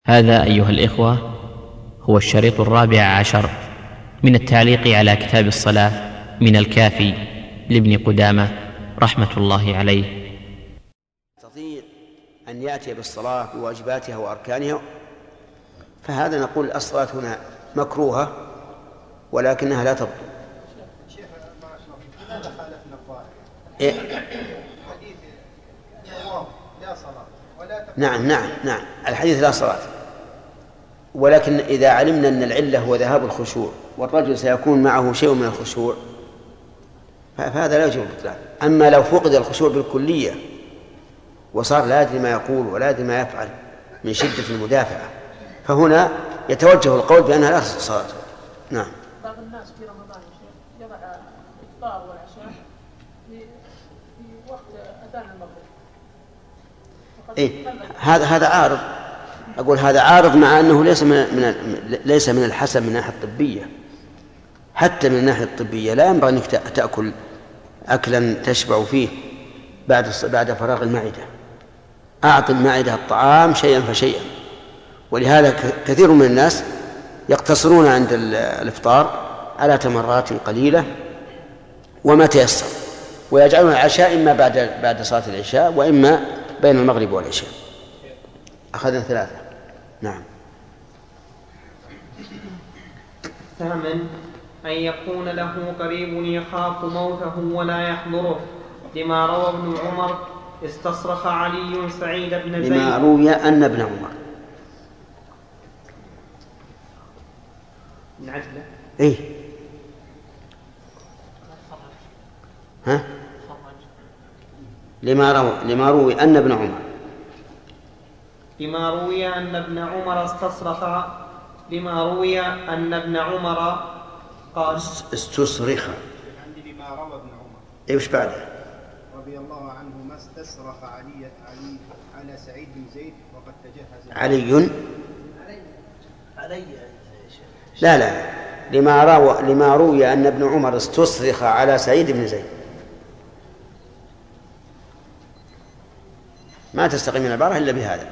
هذا أيها الإخوة هو الشريط 14 من التعليق على كتاب الصلاة من الكافي لابن قدامة رحمة الله عليه. يستطيع أن يأتي بالصلاة بواجباتها وأركانها، فهذا نقول الصلاة هنا مكروهة ولكنها لا تبطل. نعم الحديث لا صلاة، ولكن إذا علمنا أن العلة هو ذهاب الخشوع والرجل سيكون معه شيء من الخشوع فهذا لا يجوز البطلان. أما لو فقد الخشوع بالكلية وصار لا يدري ما يقول ولا يدري ما يفعل من شدة المدافعة، فهنا يتوجه القول بأنها لا تصح صلاته. نعم. بعض الناس في رمضان يضع الإفطار والعشاء في وقت أذان المغرب. هذا عارض. أقول هذا عارض، مع أنه ليس من الحسن من الناحية الطبية. حتى من الناحية الطبية لا ينبغي أنك تأكل أكلا تشبع فيه بعد فراغ المعدة. أعط المعدة الطعام شيئا فشيئا. ولهذا كثير من الناس يقتصرون عند الإفطار على تمرات قليلة وما تيسر، ويجعلون العشاء إما بعد صلاة العشاء وإما بين المغرب والعشاء. أخذنا 3. نعم. ثامن أن يكون له قريب يخاف موته ولا يحضره، لما روى ابن عمر استصرخ علي سعيد بن زيد. لما روي أن ابن عمر من عجله. إيه ها لما روي أن ابن عمر لما روي أن ابن عمر استصرخ لما روي أن ابن عمر قال استصرخ. عندي لما روى ابن عمر. إيه وش بعده؟ رضي الله عنه ما استصرخ علي على سعيد بن زيد وقد تجهز علي لا لما روي أن ابن عمر استصرخ على سعيد بن زيد. ما تستقيم العبارة إلا بهذا.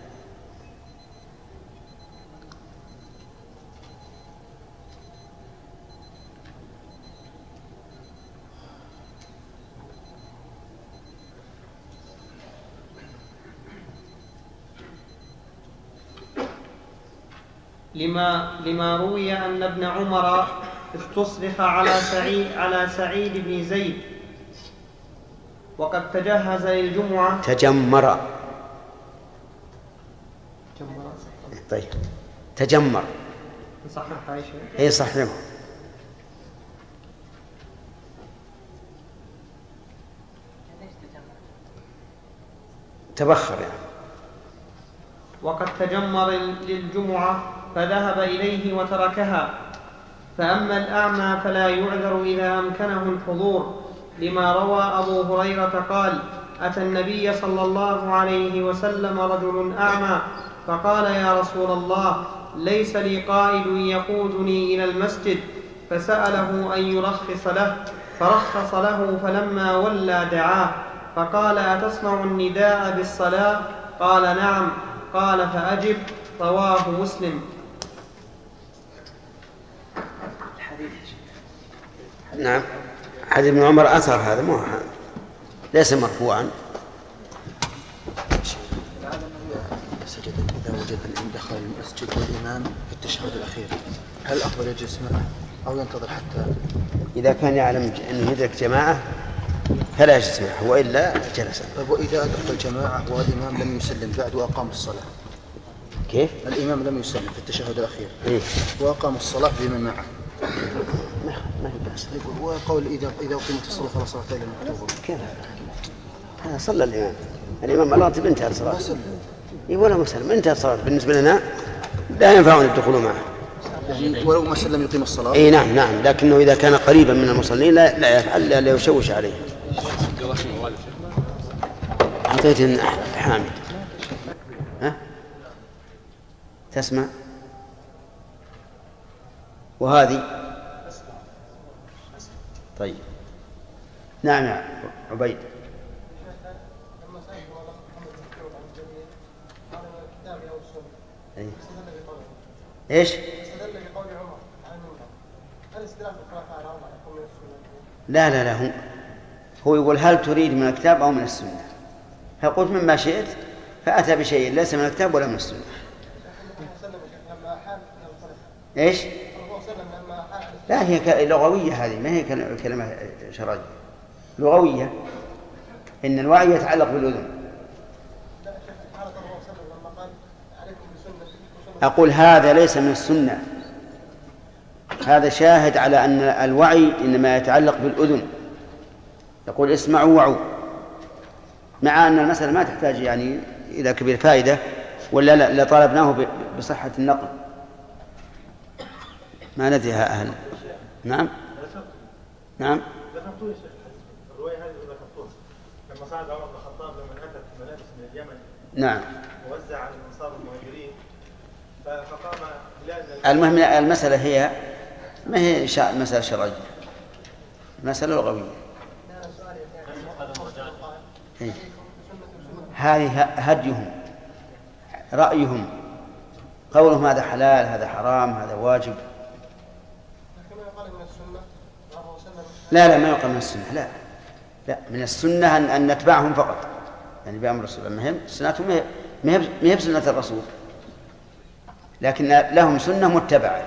لما روي أن ابن عمر استصرخ على سعيد بن زيد وقد تجهز للجمعة. تجمر. طيب تجمر صحيح عائشة. اي صحيح. تبخر يعني. وقد تجمر للجمعة فذهب إليه وتركها. فأما الأعمى فلا يعذر إذا أمكنه الحضور، لما روى أبو هريرة قال: أتى النبي صلى الله عليه وسلم رجل أعمى فقال: يا رسول الله، ليس لي قائد يقودني إلى المسجد، فسأله أن يرخص له فرخص له، فلما ولى دعاه فقال: أتسمع النداء بالصلاة؟ قال: نعم. قال: فأجب. رواه مسلم. نعم. حديث ابن عمر أثر هذا ليس مرفوعا. سجد إذا وجد الإمام دخل المسجد والإمام في التشهد الأخير، هل الأفضل يجلس معه أو ينتظر حتى؟ إذا كان يعلم أنه يدرك جماعة فلا يجلس معه، وإلا جلس. طيب وإذا أدرك الجماعة والإمام لم يسلم بعد وأقام الصلاة؟ كيف؟ الإمام لم يسلم في التشهد الأخير وأقام الصلاة بمن معه، ما في بأس. يقول وقول إذا قيمت الصلاة فلا صلاة إلا المكتوبة. كيف هذا؟ صلى الإمام الراتب انتهى الصلاة. ولا مسلم انتهى الصلاة. بالنسبة لنا لا ينفعون الدخول معه، يعني ولو ما سلم يقيم الصلاة. اي نعم، لكنه إذا كان قريبا من المصلين لا يفعل، لا يشوش عليه. أعطيت حامد. ها تسمع؟ وهذه طيب. نعم يا عبيد. إيش؟ لا هو يقول هل تريد من الكتاب أو من السنة؟ فقلت مما شئت، فأتى بشيء ليس من الكتاب ولا من السنة. إيش؟ لا هي لغوية، هذه ما هي كلمة شرعية، لغوية. إن الوعي يتعلق بالأذن. أقول هذا ليس من السنة، هذا شاهد على أن الوعي إنما يتعلق بالأذن. يقول اسمعوا وعوا، مع أن المسألة ما تحتاج يعني إلى كبير فائدة، ولا لطالبناه بصحة النقل. ما ندريها أهل. نعم ذكرتوا يا شيخ الرواية هذه ذكرتوها لما صعد عمر بن الخطاب لمن أتت ملابس من اليمن. نعم. ووزع على الأنصار المهاجرين فقام المهم المسألة هي ما هي مسألة شرعية، مسألة لغوية. هذه هديهم، رأيهم، قولهم هذا حلال هذا حرام هذا واجب. لا ما يقال من السنة، لا من السنة أن نتبعهم فقط، يعني بأمر الرسول. المهم سنتهم ما هي سنة الرسول، لكن لهم سنة متبعة.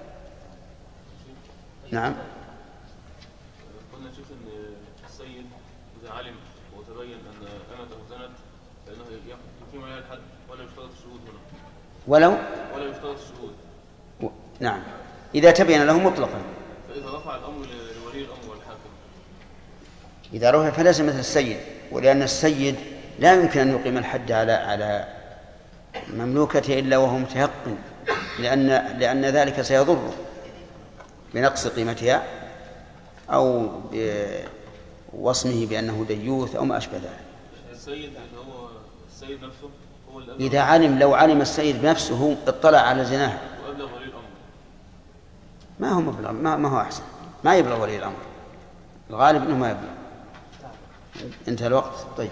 نعم. قلنا شوف ان السيد اذا علم وتبين ان امته زنت فانه يقيم عليها الحد ولا يشترط الشهود هنا. ولا يشترط الشهود. نعم اذا تبين له مطلقا. فاذا رفع الامر لولي الامر والحاكم، اذا رفع فليس مثل السيد، ولان السيد لا يمكن ان يقيم الحد على مملوكته الا وهو متيقن، لان ذلك سيضره بنقص قيمتها أو بوصمه بأنه ديوث أو ما أشبه ذلك. السيد هو السيد نفسه هو إذا لو علم السيد بنفسه اطلع على زناها وأبلغ ولي الأمر، ما هو مبلغ، ما هو أحسن، ما يبلغ ولي الأمر، الغالب أنه ما يبلغ. انتهى الوقت. طيب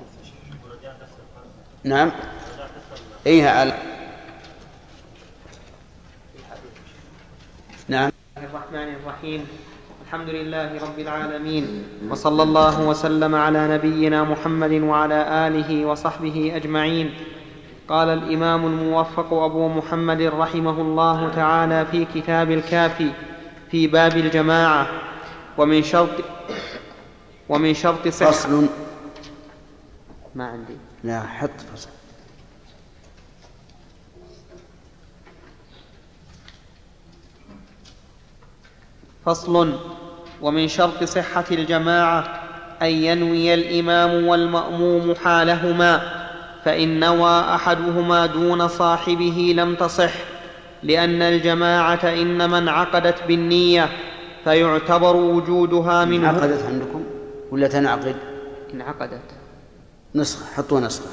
نعم. نعم. الرحمن الرحيم. الحمد لله رب العالمين، وصلى الله وسلم على نبينا محمد وعلى آله وصحبه أجمعين. قال الإمام الموفق أبو محمد رحمه الله تعالى في كتاب الكافي في باب الجماعة: ومن شرط صحة. فصل. ما عندي. لا حط فصل. فصل. ومن شرط صحة الجماعة أن ينوي الإمام والمأموم حالهما، فإن نوى أحدهما دون صاحبه لم تصح، لأن الجماعة إنما انعقدت بالنية، فيعتبر وجودها منه. انعقدت عندكم ولا تنعقد؟ انعقدت. نسخة، حطوا نسخة.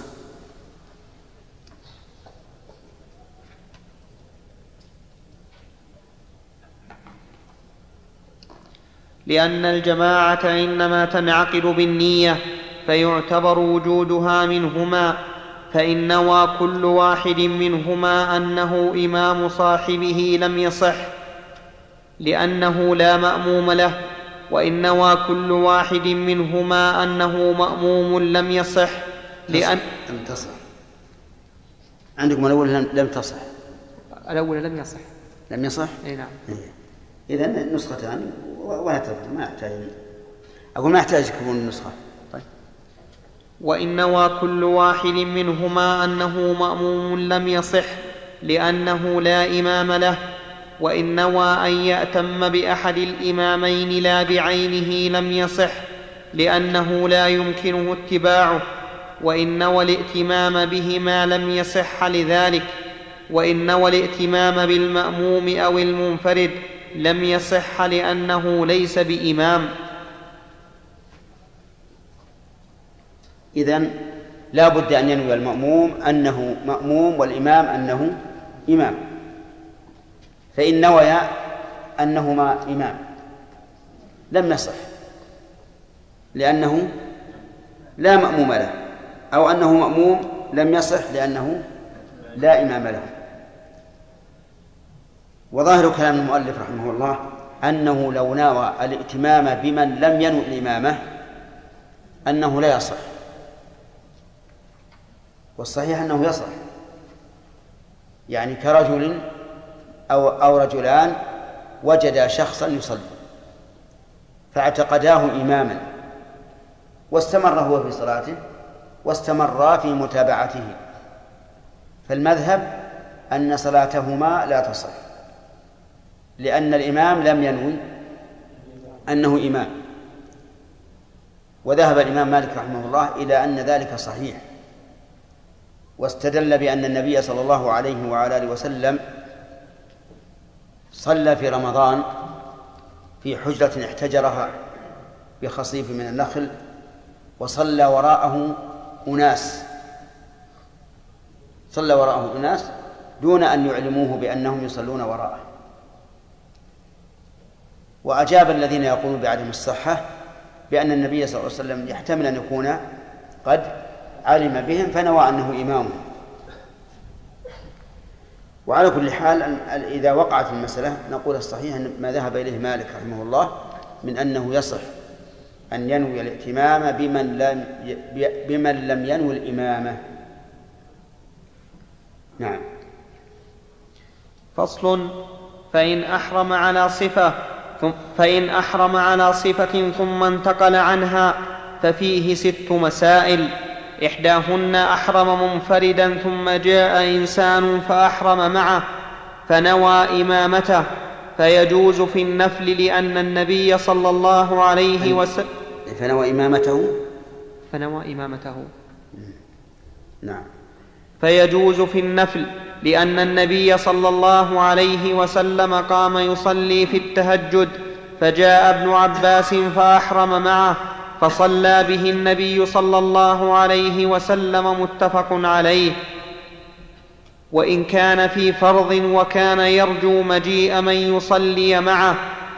لأن الجماعة إنما تنعقد بالنية، فيعتبر وجودها منهما، فإن نوى كل واحد منهما أنه إمام صاحبه لم يصح، لأنه لا مأموم له، وإن نوى كل واحد منهما أنه مأموم لم يصح لم تصح. عندكم الأول لم تصح. الأول لم يصح. لم يصح؟ أي نعم. إذن نسختان وهكذا، ما يحتاج، أقول ما يحتاج تكون النسخة. طيب. وإن نوى كل واحد منهما أنه مأموم لم يصح، لأنه لا إمام له، وإن نوى أن يأتم بأحد الإمامين لا بعينه لم يصح، لأنه لا يمكنه اتباعه، وإن نوى الائتمام بهما لم يصح لذلك، وإن نوى الائتمام بالمأموم أو المنفرد لم يصح، لأنه ليس بإمام. إذن لا بد أن ينوي المأموم أنه مأموم والإمام أنه إمام، فإن نوي أنهما إمام لم يصح، لأنه لا مأموم له، أو أنه مأموم لم يصح لأنه لا إمام له. وظاهر كلام المؤلف رحمه الله أنه لو نوى الائتمام بمن لم ينو الإمامة أنه لا يصح، والصحيح أنه يصح، يعني كرجل أو رجلان وجدا شخصا يصلي فاعتقداه إماما واستمر هو في صلاته واستمرا في متابعته، فالمذهب أن صلاتهما لا تصح لأن الإمام لم ينوي أنه إمام. وذهب الإمام مالك رحمه الله إلى أن ذلك صحيح، واستدل بأن النبي صلى الله عليه وعلى آله وسلم صلى في رمضان في حجرة احتجرها بخصيف من النخل، وصلى وراءه أناس دون أن يعلموه بأنهم يصلون وراءه. وأجاب الذين يقولون بعدم الصحة بأن النبي صلى الله عليه وسلم يحتمل أن يكون قد علم بهم فنوى أنه إمامهم. وعلى كل حال إذا وقعت المسألة نقول الصحيح أن ما ذهب إليه مالك رحمه الله من أنه يصح أن ينوي الائتمام بمن لم ينوي الإمامة. نعم. فصل: فإن أحرم على صفة ثم انتقل عنها ففيه 6 مسائل. إحداهن: أحرم منفردا ثم جاء إنسان فأحرم معه فنوى إمامته فيجوز في النفل لأن النبي صلى الله عليه وسلم فنوى إمامته. نعم. فيجوز في النفل لأن النبي صلى الله عليه وسلم قام يصلي في التهجد فجاء ابن عباس فأحرم معه فصلى به النبي صلى الله عليه وسلم، متفق عليه. وإن كان في فرض وكان يرجو مجيء من يصلي معه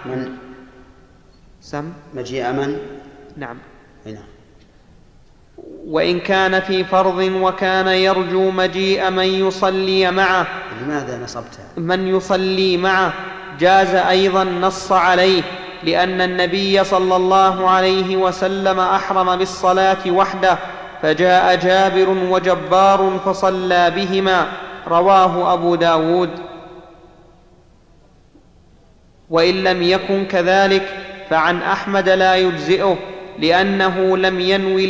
مجيء من؟ نعم. هنا. وإن كان في فرض وكان يرجو مجيء من يصلي معه. لماذا نصبتها؟ من يصلي معه جاز أيضا، نص عليه، لأن النبي صلى الله عليه وسلم أحرم بالصلاة وحده فجاء جابر وجبار فصلى بهما، رواه أبو داود. وإن لم يكن كذلك فعن أحمد لا يجزئه لأنه لم ينوي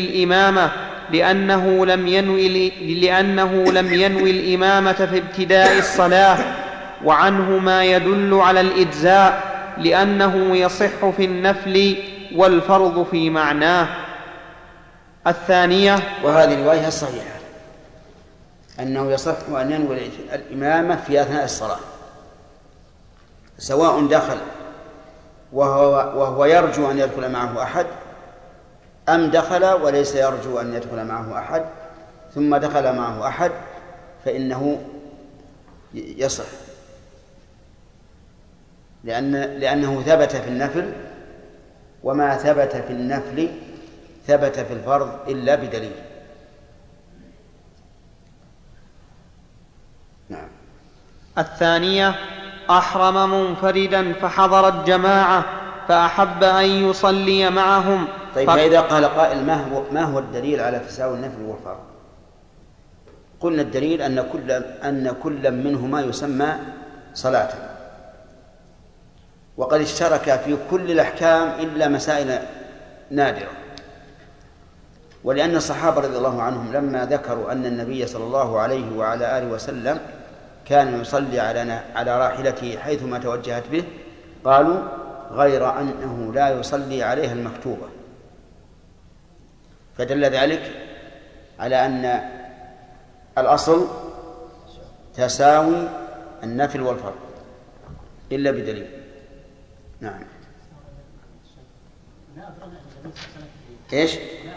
الإمامة في ابتداء الصلاة، وعنه ما يدل على الإجزاء لأنه يصح في النفل والفرض في معناه. الثانية، وهذه الرواية الصحيحة أنه يصح أن ينوي الإمامة في أثناء الصلاة سواء دخل وهو يرجو أن يدخل معه أحد أم دخل وليس يرجو أن يدخل معه أحد ثم دخل معه أحد، فإنه يصح لأنه ثبت في النفل، وما ثبت في النفل ثبت في الفرض إلا بدليل. نعم. الثانية: أحرم منفردا فحضرت جماعة فأحب أن يصلي معهم. طيب، فإذا قال قائل ما هو الدليل على تساوي النفل والفرض؟ قلنا الدليل أن كل منهما يسمى صلاة، وقد اشترك في كل الأحكام إلا مسائل نادرة. ولأن الصحابة رضي الله عنهم لما ذكروا أن النبي صلى الله عليه وعلى آله وسلم كان يصلي على راحلته حيثما توجهت به قالوا: غير أنه لا يصلي عليها المكتوبة. فدل ذلك على أن الأصل تساوي النفل والفرض إلا بدليل. نعم. إيش؟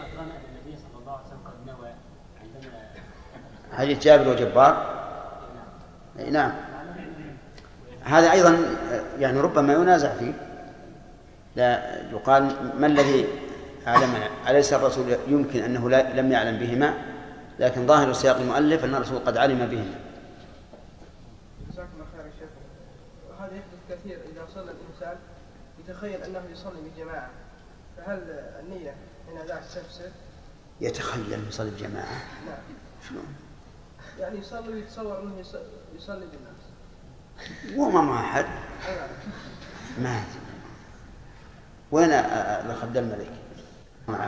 حديث جابر وجبار. نعم، هذا أيضا يعني ربما ينازع فيه، لا يقال ما الذي أعلمنا، أليس الرسول يمكن أنه لم يعلم بهما، لكن ظاهر سياق المؤلف أن الرسول قد علم بهما. وهذا يحدث كثير إذا صلى الإنسان يتخيل أنه يصلي بجماعة، فهل النية هنا ذاك تفسر؟ يتخيل يصلي بجماعة؟ نعم. شلون؟ يعني يصلي ويتصور أنه يصلي بالناس. وما معه أحد؟ ما وين الأخ عبد الملك؟ معه.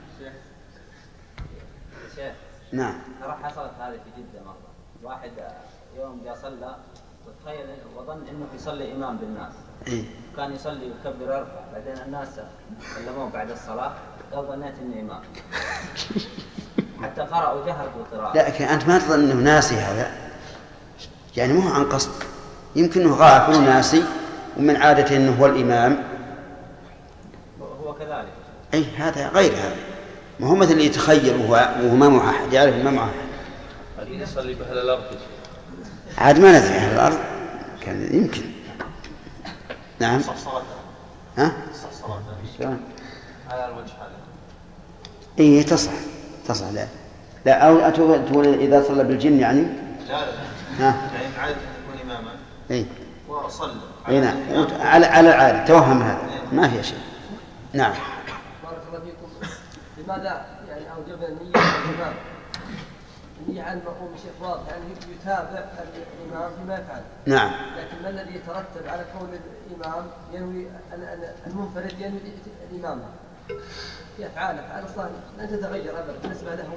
شيخ. نعم. ترى حصلت هذه في جدة مرة، واحد يوم جاء صلى وتخيل وظن انه يصلي امام بالناس. إيه؟ كان يصلي ويكبر يرفع، بعدين الناس كلموه بعد الصلاة قال ظنيت اني امام. حتى قرأ وجهر بالقراءة. لكن أنت ما تظن أنه ناسي هذا، يعني مو عن قصد، يمكن أنه غافل وناسي ومن عادته أنه هو الإمام. هو كذلك. أي هذا غير هذا، ما هو مثل اللي يتخيل وهو ما معه أحد، يعرف ما معه أحد. يصلي بأهل الأرض عاد ما ندري أهل الأرض كان يمكن. نعم. ها؟ شلون؟ على الوجه هذا. إيه تصح لا أو تقول إذا صلى بالجن يعني. لا. ها. يعني عادة يكون إماما. إيه. وصلى. إيه نعم. على العادة توهم هذا ما في شيء. نعم. بارك الله فيكم. لماذا يعني أوجب النية الإمام؟ النية عن مقوم الشيخ واضح يعني يتابع الإمام فيما يفعل. نعم. لكن ما الذي يترتب على كون الإمام ينوي المنفرد ينوي الإمامة في أفعاله؟ أفعال الصالح لن تتغير أبدا بالنسبة له.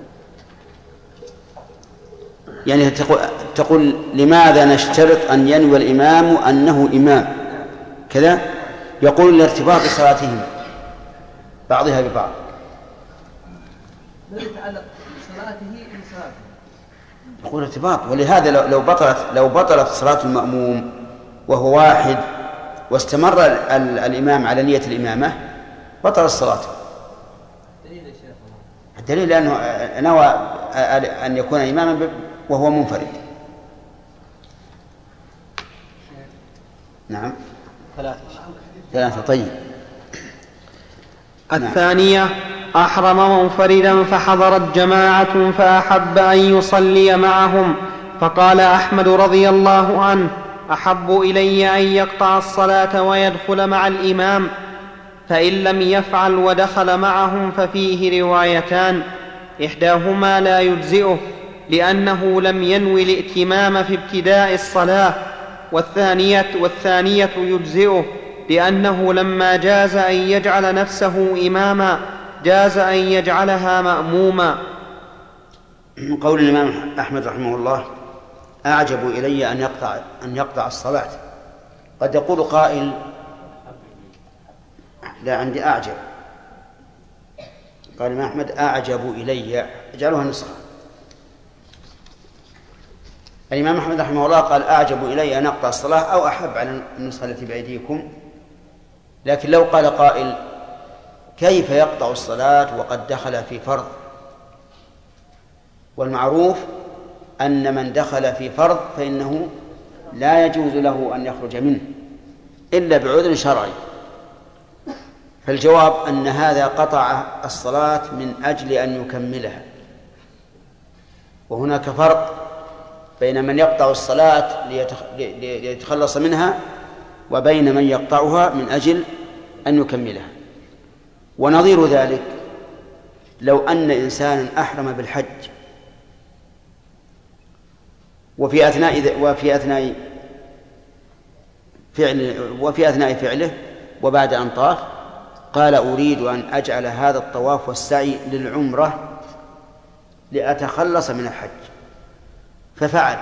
يعني تقول لماذا نشترط أن ينوي الإمام أنه إمام كذا؟ يقول الارتباط بصلاتهم بعضها ببعض. ما يتعلق بصلاته بصلاته. يقول ارتباط، ولهذا لو بطلت صلاة المأموم وهو واحد واستمر الإمام على نية الإمامة بطل الصلاة. الدليل لأنه نوى أن يكون إماما وهو منفرد. نعم. ثلاثة. طيب. الثانية أحرم منفردا فحضرت جماعة فأحب أن يصلي معهم، فقال أحمد رضي الله عنه: أحب إلي أن يقطع الصلاة ويدخل مع الإمام، فإن لم يفعل ودخل معهم ففيه روايتان، إحداهما لا يجزئه لأنه لم ينوي الائتمام في ابتداء الصلاة، والثانية يجزئه لأنه لما جاز أن يجعل نفسه إماما جاز أن يجعلها مأموما. من قول الإمام أحمد رحمه الله: أعجب إلي أن يقطع الصلاة. قد يقول قائل: لا عندي أعجب. قال الإمام أحمد: أعجب إلي، اجعلوها نسخة. الإمام أحمد رحمه الله قال: أعجب إلي أن أقطع الصلاة، أو أحب على النسخة التي بأيديكم. لكن لو قال قائل: كيف يقطع الصلاة وقد دخل في فرض؟ والمعروف أن من دخل في فرض فإنه لا يجوز له أن يخرج منه إلا بعذر شرعي. فالجواب أن هذا قطع الصلاة من أجل أن يكملها، وهناك فرق بين من يقطع الصلاة ليتخلص منها وبين من يقطعها من أجل أن يكملها. ونظير ذلك لو أن إنسانا أحرم بالحج وفي أثناء فعله وبعد أن طاف قال: أريد أن أجعل هذا الطواف والسعي للعمرة لأتخلص من الحج، ففعل،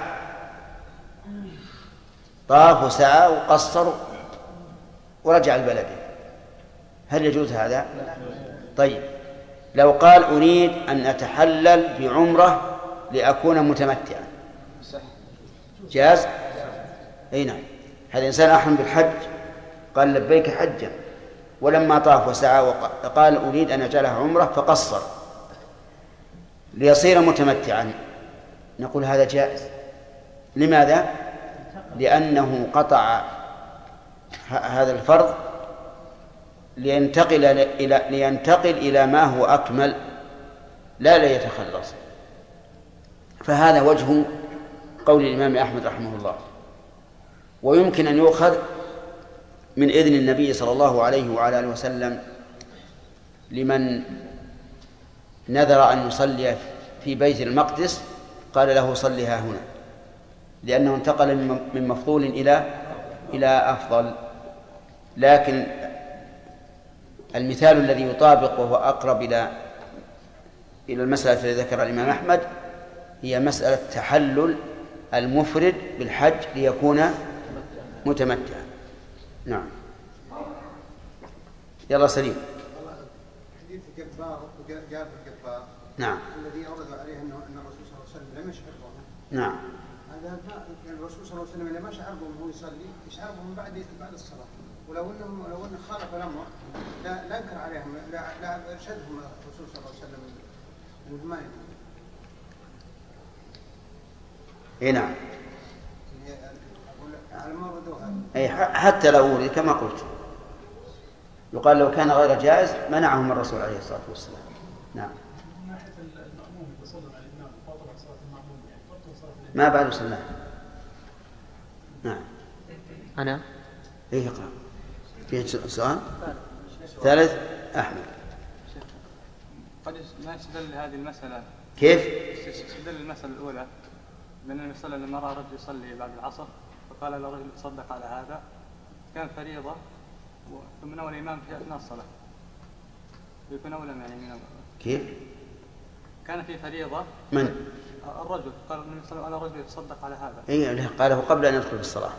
طاف وسعى وقصر ورجع البلد، هل يجوز هذا؟ طيب، لو قال: أريد أن أتحلل بعمرة لأكون متمتعا، جاز؟ أي نعم. هذا إنسان أحرم بالحج قال: لبيك حجا، ولما طاف وسعى وقال: أريد أن أجعلها عمرة فقصر ليصير متمتعا، نقول هذا جائز. لماذا؟ لأنه قطع هذا الفرض لينتقل إلى ما هو أكمل، لا ليتخلص. فهذا وجه قول الإمام أحمد رحمه الله. ويمكن أن يؤخذ من إذن النبي صلى الله عليه وعلى آله وسلم لمن نذر أن يصلي في بيت المقدس قال له صلها هنا، لأنه انتقل من مفضول إلى أفضل. لكن المثال الذي يطابق وهو أقرب إلى المسألة التي ذكرها الإمام أحمد هي مسألة تحلل المفرد بالحج ليكون متمتعا. نعم. يلا سليم. حديث جبار جابر الجبار نعم الذي أورد عليه أن الرسول صلى الله عليه وسلم لم يشعر بهم. نعم. هذا الرسول صلى الله عليه وسلم لما شعر بهم وهو يصلي يشعر بهم بعد الصلاة، ولو أن خالف الأمر لا انكر عليهم، لا ارشدهم الرسول صلى الله عليه وسلم ما يكون. اي نعم. على ما ردوها. اي حتى لو ورد كما قلت يقال لو كان غير جائز منعهم الرسول عليه الصلاة والسلام. نعم. من ناحية المأموم يتصل على الإمام فاطمة صلاة المأموم يعني ما بعد صلاة. نعم. أنا. إيه اقرأ. فيه سؤال ثالث أحمد. قد ما يستدل هذه المسألة. كيف؟ يستدل المسألة الأولى من المسألة لما رأى رجل يصلي بعد العصر فقال للرجل تصدق على هذا، كان فريضة ثم نوى الإمام في أثناء الصلاة يكون أولى يعني من كيف؟ كان في فريضة من؟ الرجل قال النبي صلى الله عليه وسلم الرجل يتصدق على هذا. إيه قاله قبل أن يدخل في الصلاة.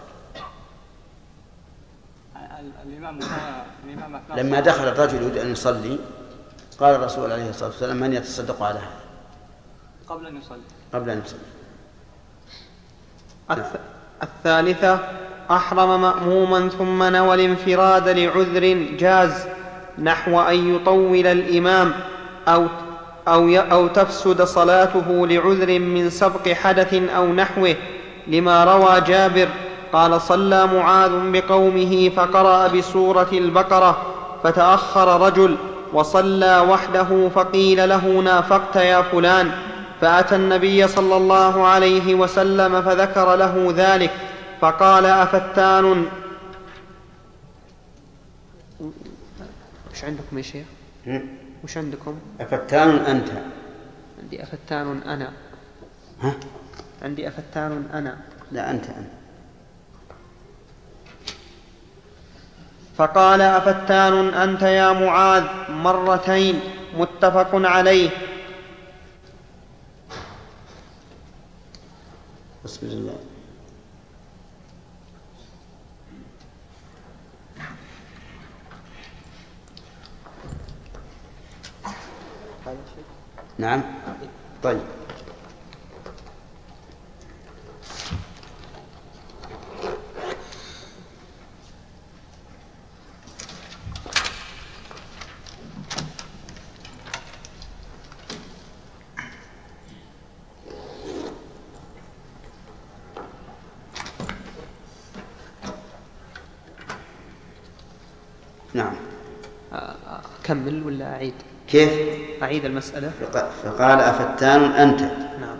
الإمام لما دخل الرجل يريد أن يصلي قال الرسول عليه الصلاة والسلام من يتصدق على هذا قبل أن يصلي. قبل أن يصلي. الثالثة أحرم مأموما ثم نوى الانفراد لعذر جاز، نحو أن يطول الإمام أو تفسد صلاته لعذر من سبق حدث أو نحوه، لما روى جابر قال صلى معاذ بقومه فقرأ بسورة البقرة فتأخر رجل وصلى وحده فقيل له نافقت يا فلان، فأتى النبي صلى الله عليه وسلم فذكر له ذلك فقال أفتان. وش عندكم يا شيخ؟ وش عندكم؟ أفتان أنت؟ عندي أفتان أنا. ها؟ عندي أفتان أنا. لا أنت. فقال أفتان أنت يا معاذ مرتين، متفق عليه. بسم الله. نعم. طيب. نعم. أكمل ولا أعيد؟ كيف؟ أعيد المسألة. فقال أفتان أنت. نعم.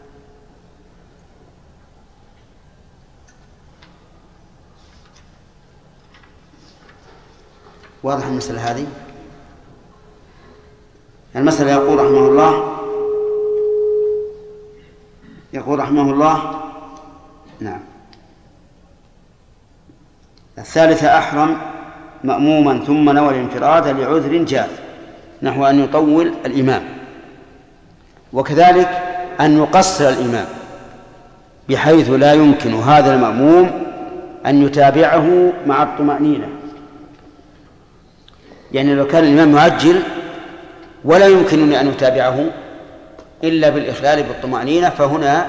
واضح المسألة هذه؟ المسألة يقول رحمه الله نعم. الثالثة أحرم مأموما ثم نوى الانفراد لعذر جاز، نحو أن يطول الإمام، وكذلك أن يقصر الإمام بحيث لا يمكن هذا المأموم أن يتابعه مع الطمأنينة. يعني لو كان الإمام يعجل ولا يمكنني أن يتابعه إلا بالإخلال بالطمأنينة فهنا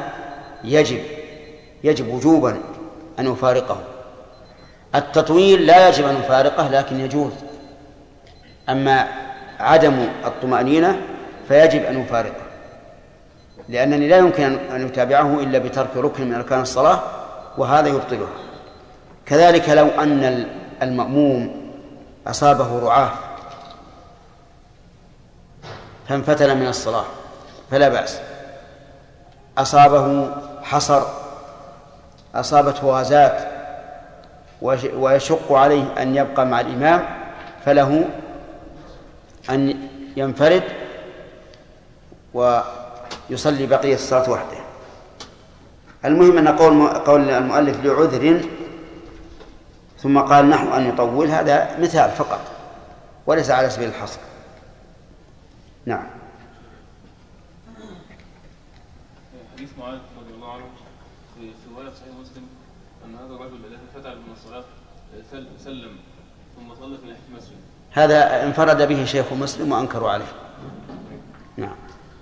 يجب وجوبا أن يفارقه. التطويل لا يجب أن يفارقه لكن يجوز، أما عدم الطمأنينة فيجب أن يفارقه، لأنني لا يمكن أن يتابعه إلا بترك ركن من أركان الصلاة وهذا يبطلها. كذلك لو أن المأموم أصابه رعاف فانفتل من الصلاة فلا بأس، أصابه حصر، أصابته غازات ويشق عليه أن يبقى مع الإمام فله أن ينفرد ويصلي بقية الصلاة وحده. المهم أن قول المؤلف لعذر ثم قال نحو أن يطول، هذا مثال فقط وليس على سبيل الحصر. نعم. حديث معاذ رضي الله عنه في رواية صحيح مسلم أن هذا الرجل الذي فتح من الصلاة سلم ثم صلى في ناحية المسجد. هذا انفرد به شيخ مسلم وأنكروا عليه. نعم.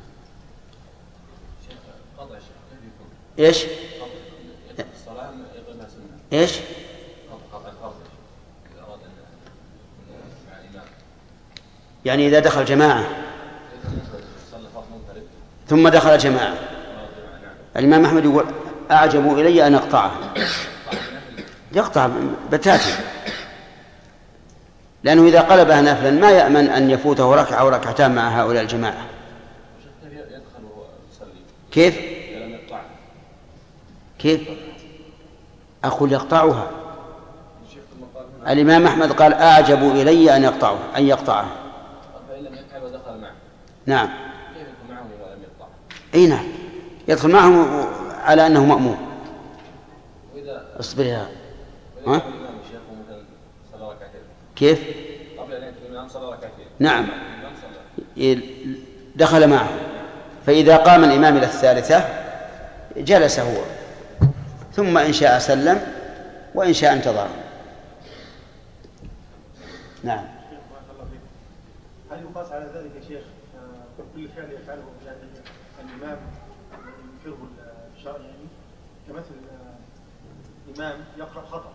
ايش؟ ايش؟ يعني إذا دخل جماعة ثم دخل جماعة، الإمام أحمد يقول أعجب إلي أن أقطعه، يقطع بتاتا، لأنه إذا قلبها نفلا ما يأمن أن يفوته ركعة أو ركعتان مع هؤلاء الجماعة. كيف؟ كيف؟ أقول يقطعها. الإمام أحمد قال أعجب إلي أن يقطعه. فإن لم يفعل ودخل معه. نعم. كيف يدخل معه ولم يقطع؟ أي نعم، يدخل معه على أنه مأمون. اصبر يا ها؟ كيف؟ قبل أن يأتي الإمام صلى ركعتين. نعم، دخل معه، فإذا قام الإمام إلى الثالثة جلس هو، ثم إن شاء سلم وإن شاء انتظر. نعم. هل يقاس على ذلك يا شيخ كل فعل يفعله يعني الإمام ينكره الشرع، يعني كمثل الإمام يقرأ خطأ،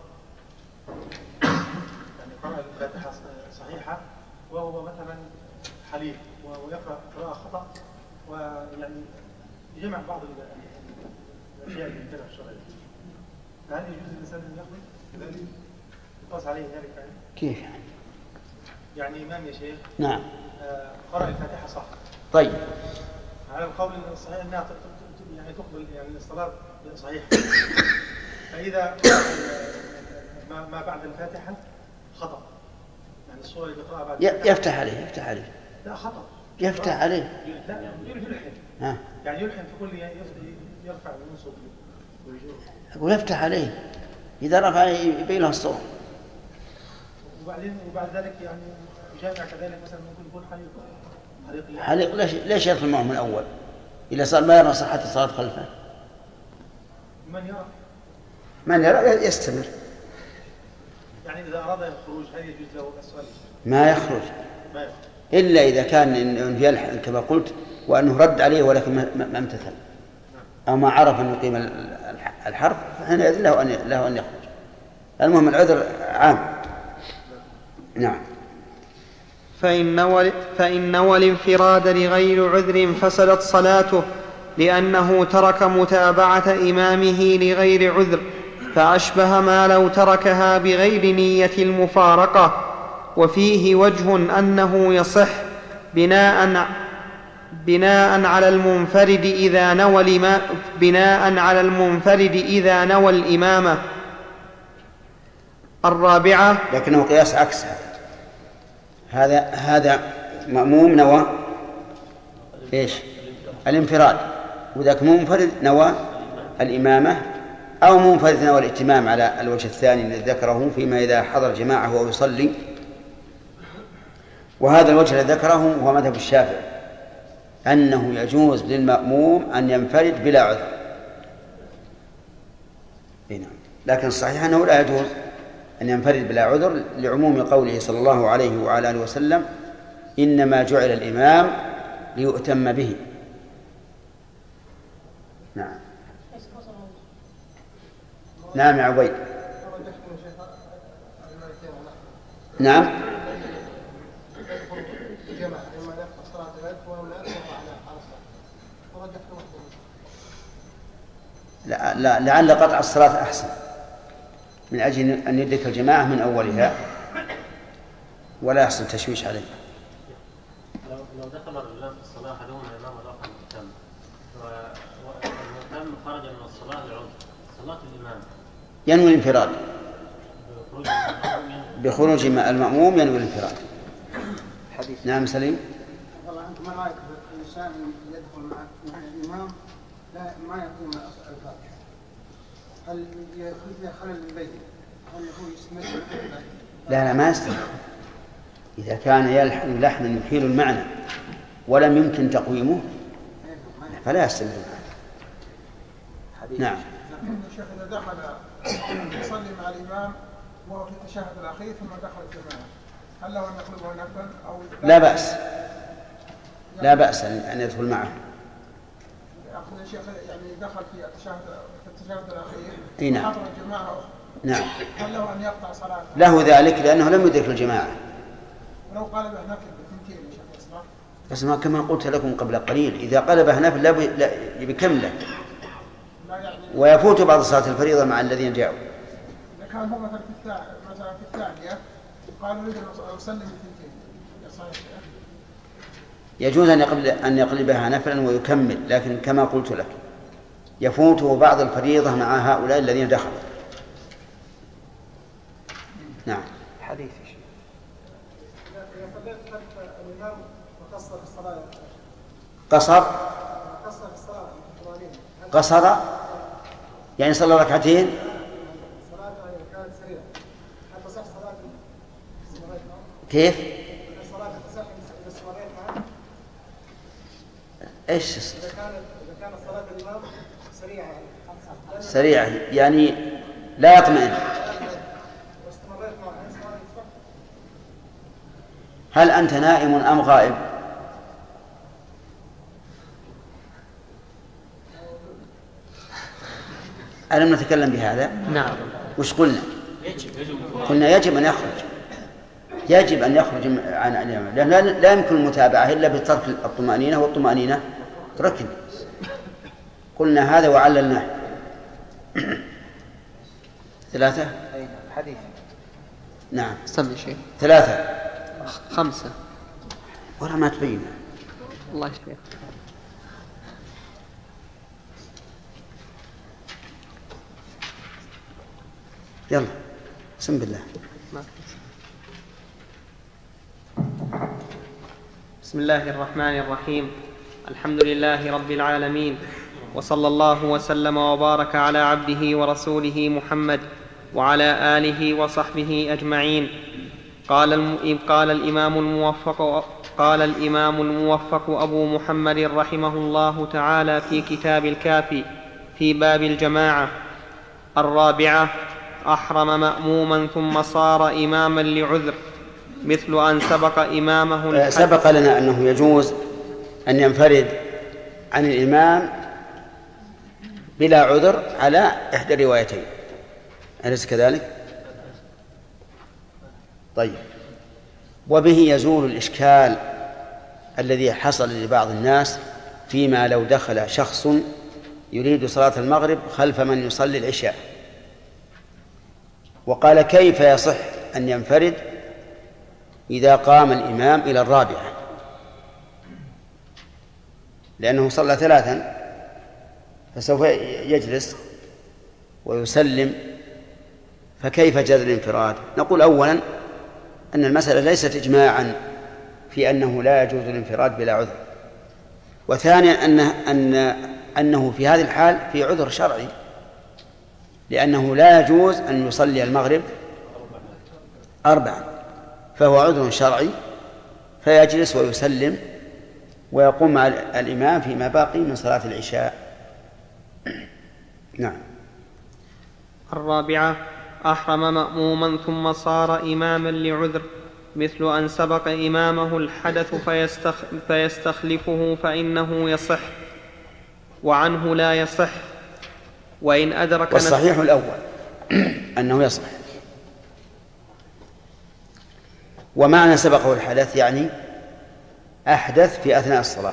يعني قرأ الفاتحة صحيحة وهو مثلا حليف ويقرأ قراءة خطأ، ويعني يجمع بعض الأشياء اللي ينكرها الشرع، هل يجوز الإنسان أن يأخذ ذلك يقاس عليه ذلك يعني؟ كيف يعني؟ يعني إمام يا شيخ نعم قرأ الفاتحة صح. طيب. على القول الصحيح أنها يعني تقبل يعني الصلاة صحيحة. فإذا ما بعد الفاتحة خطأ، يعني الصورة اللي بيقرأها بعد يفتح عليه. لا خطأ. يفتح عليه. لا يلحن. يعني يلحن في كل يرفع وينصب ويجور. أقول يفتح عليه، إذا رفع يبين له الصورة. وبعد ذلك يعني جامع كذلك مثلا ممكن يكون حليق. ليش يدخل معه من الأول إذا صار ما يرى صحة الصلاة خلفه؟ من يرى يستمر. يعني إذا أراد الخروج هل يجوز له السؤال؟ ما يخرج إلا إذا كان إنه يلحن كما قلت وأنه رد عليه ولكن ما امتثل أو ما عرف أن يقيم الحرف، فهنا له أن يخرج. المهم العذر عام. نعم. فإن نوى الانفراد لغير عذر فسدت صلاته، لأنه ترك متابعة إمامه لغير عذر، فأشبه ما لو تركها بغير نية المفارقة. وفيه وجه أنه يصح بناء على المنفرد إذا نوى الإمامة. الرابعة، لكنه قياس عكس هذا مأموم نوى إيش؟ الانفراد، وذاك منفرد نوى الإمامة، أو منفرد نوى الائتمام على الوجه الثاني الذي ذكره فيما إذا حضر جماعة وهو يصلي. وهذا الوجه الذي ذكره هو مذهب الشافعي، أنه يجوز للمأموم أن ينفرد بلا عذر. لكن الصحيح أنه لا يجوز أن ينفرد بلا عذر لعموم قوله صلى الله عليه وعلى آله وسلم: إنما جعل الإمام ليؤتم به. نعم. نعم يا عبيد. نعم. لا لعل قطع الصلاة أحسن من أجل أن يدرك الجماعة من أولها ولا يحصل تشويش عليه. لو دخل الرجلان في الصلاة أحدهما الإمام والآخر المهتم، والمهتم خرج من الصلاة لعذر، صلاة الإمام ينوي الانفراد بخروج المأموم ينوي الانفراد. نعم سليم. والله أنت ما رأيك الإنسان يدخل مع الإمام لا ما يقوم الفاتحة، هل يخلف خلل البيت؟ هل هو يستمر؟ لا ما يستمر. إذا كان يلحن لحنا يحيل المعنى ولم يمكن تقويمه فلا يستمر. نعم. الشيخ إذا دخل يصلي مع الإمام وهو في التشهد الأخير ثم دخل الجماعة، هل له أن يقلبه نفلا أو لا بأس؟ لا بأس أن يدخل معه. أخذ الشيخ يعني دخل في التشهد الأخير أي نعم. حضر الجماعة أخرى. نعم. هل له أن يقطع صلاته؟ له ذلك لأنه لم يدرك الجماعة. ولو قال به نفل بثنتين يا شيخ يصلح؟ بس ما كما قلت لكم قبل قليل، إذا قلبه نفل لا بكمله ويفوت بعض صلاة الفريضة مع الذين جاءوا. إذا كان هو مثلا في الثانية قالوا يريد أن يسلم بثنتين يصلح يجوز أن يقلبها نفلا ويكمل، لكن كما قلت لك يفوته بعض الفريضة مع هؤلاء الذين دخلوا. نعم. حديث إذا صليت خلف الإمام وقصر الصلاة قصر الصلاة قصر يعني صلى ركعتين صلاة كانت سريعة هل تصح صلاة الصلاة كيف؟ الصلاة تصح الصلاة ايش؟ إذا كانت صلاة الإمام سريعة يعني لا يطمئن. هل أنت نائم أم غائب؟ ألم نتكلم بهذا؟ نعم. وش قلنا؟ قلنا يجب أن يخرج، يجب أن يخرج عن الإمام، لأن لا يمكن المتابعة إلا بترك الطمأنينة، والطمأنينة ركن. قلنا هذا وعللناه. 3 حديث. نعم. سمي شيء. 3 5 ولا ما تبين. الله يشفيك. يلا بسم الله. بسم الله الرحمن الرحيم. الحمد لله رب العالمين، وصلى الله وسلم وبارك على عبده ورسوله محمد وعلى آله وصحبه أجمعين. قال الإمام الموفق أبو محمد رحمه الله تعالى في كتاب الكافي في باب الجماعة: 4 أحرم مأموما ثم صار إماما لعذر، مثل أن سبق إمامه سبق لنا أنه يجوز أن ينفرد عن الإمام بلا عذر على إحدى الروايتين، أليس كذلك؟ طيب. وبه يزول الإشكال الذي حصل لبعض الناس فيما لو دخل شخص يريد صلاة المغرب خلف من يصلي العشاء، وقال كيف يصح أن ينفرد إذا قام الإمام إلى 4، لأنه صلى 3 فسوف يجلس ويسلم، فكيف جاز الانفراد؟ نقول أولا أن المسألة ليست إجماعا في أنه لا يجوز الانفراد بلا عذر، وثانيا أنه في هذه الحال في عذر شرعي، لأنه لا يجوز أن يصلي المغرب 4، فهو عذر شرعي، فيجلس ويسلم ويقوم مع الإمام فيما باقي من صلاة العشاء. نعم. 4 أحرم مأموما ثم صار إماما لعذر، مثل أن سبق إمامه الحدث فيستخلفه فإنه يصح، وعنه لا يصح. وإن أدرك والصحيح الأول أنه يصح. ومعنى سبقه الحدث يعني أحدث في أثناء الصلاة.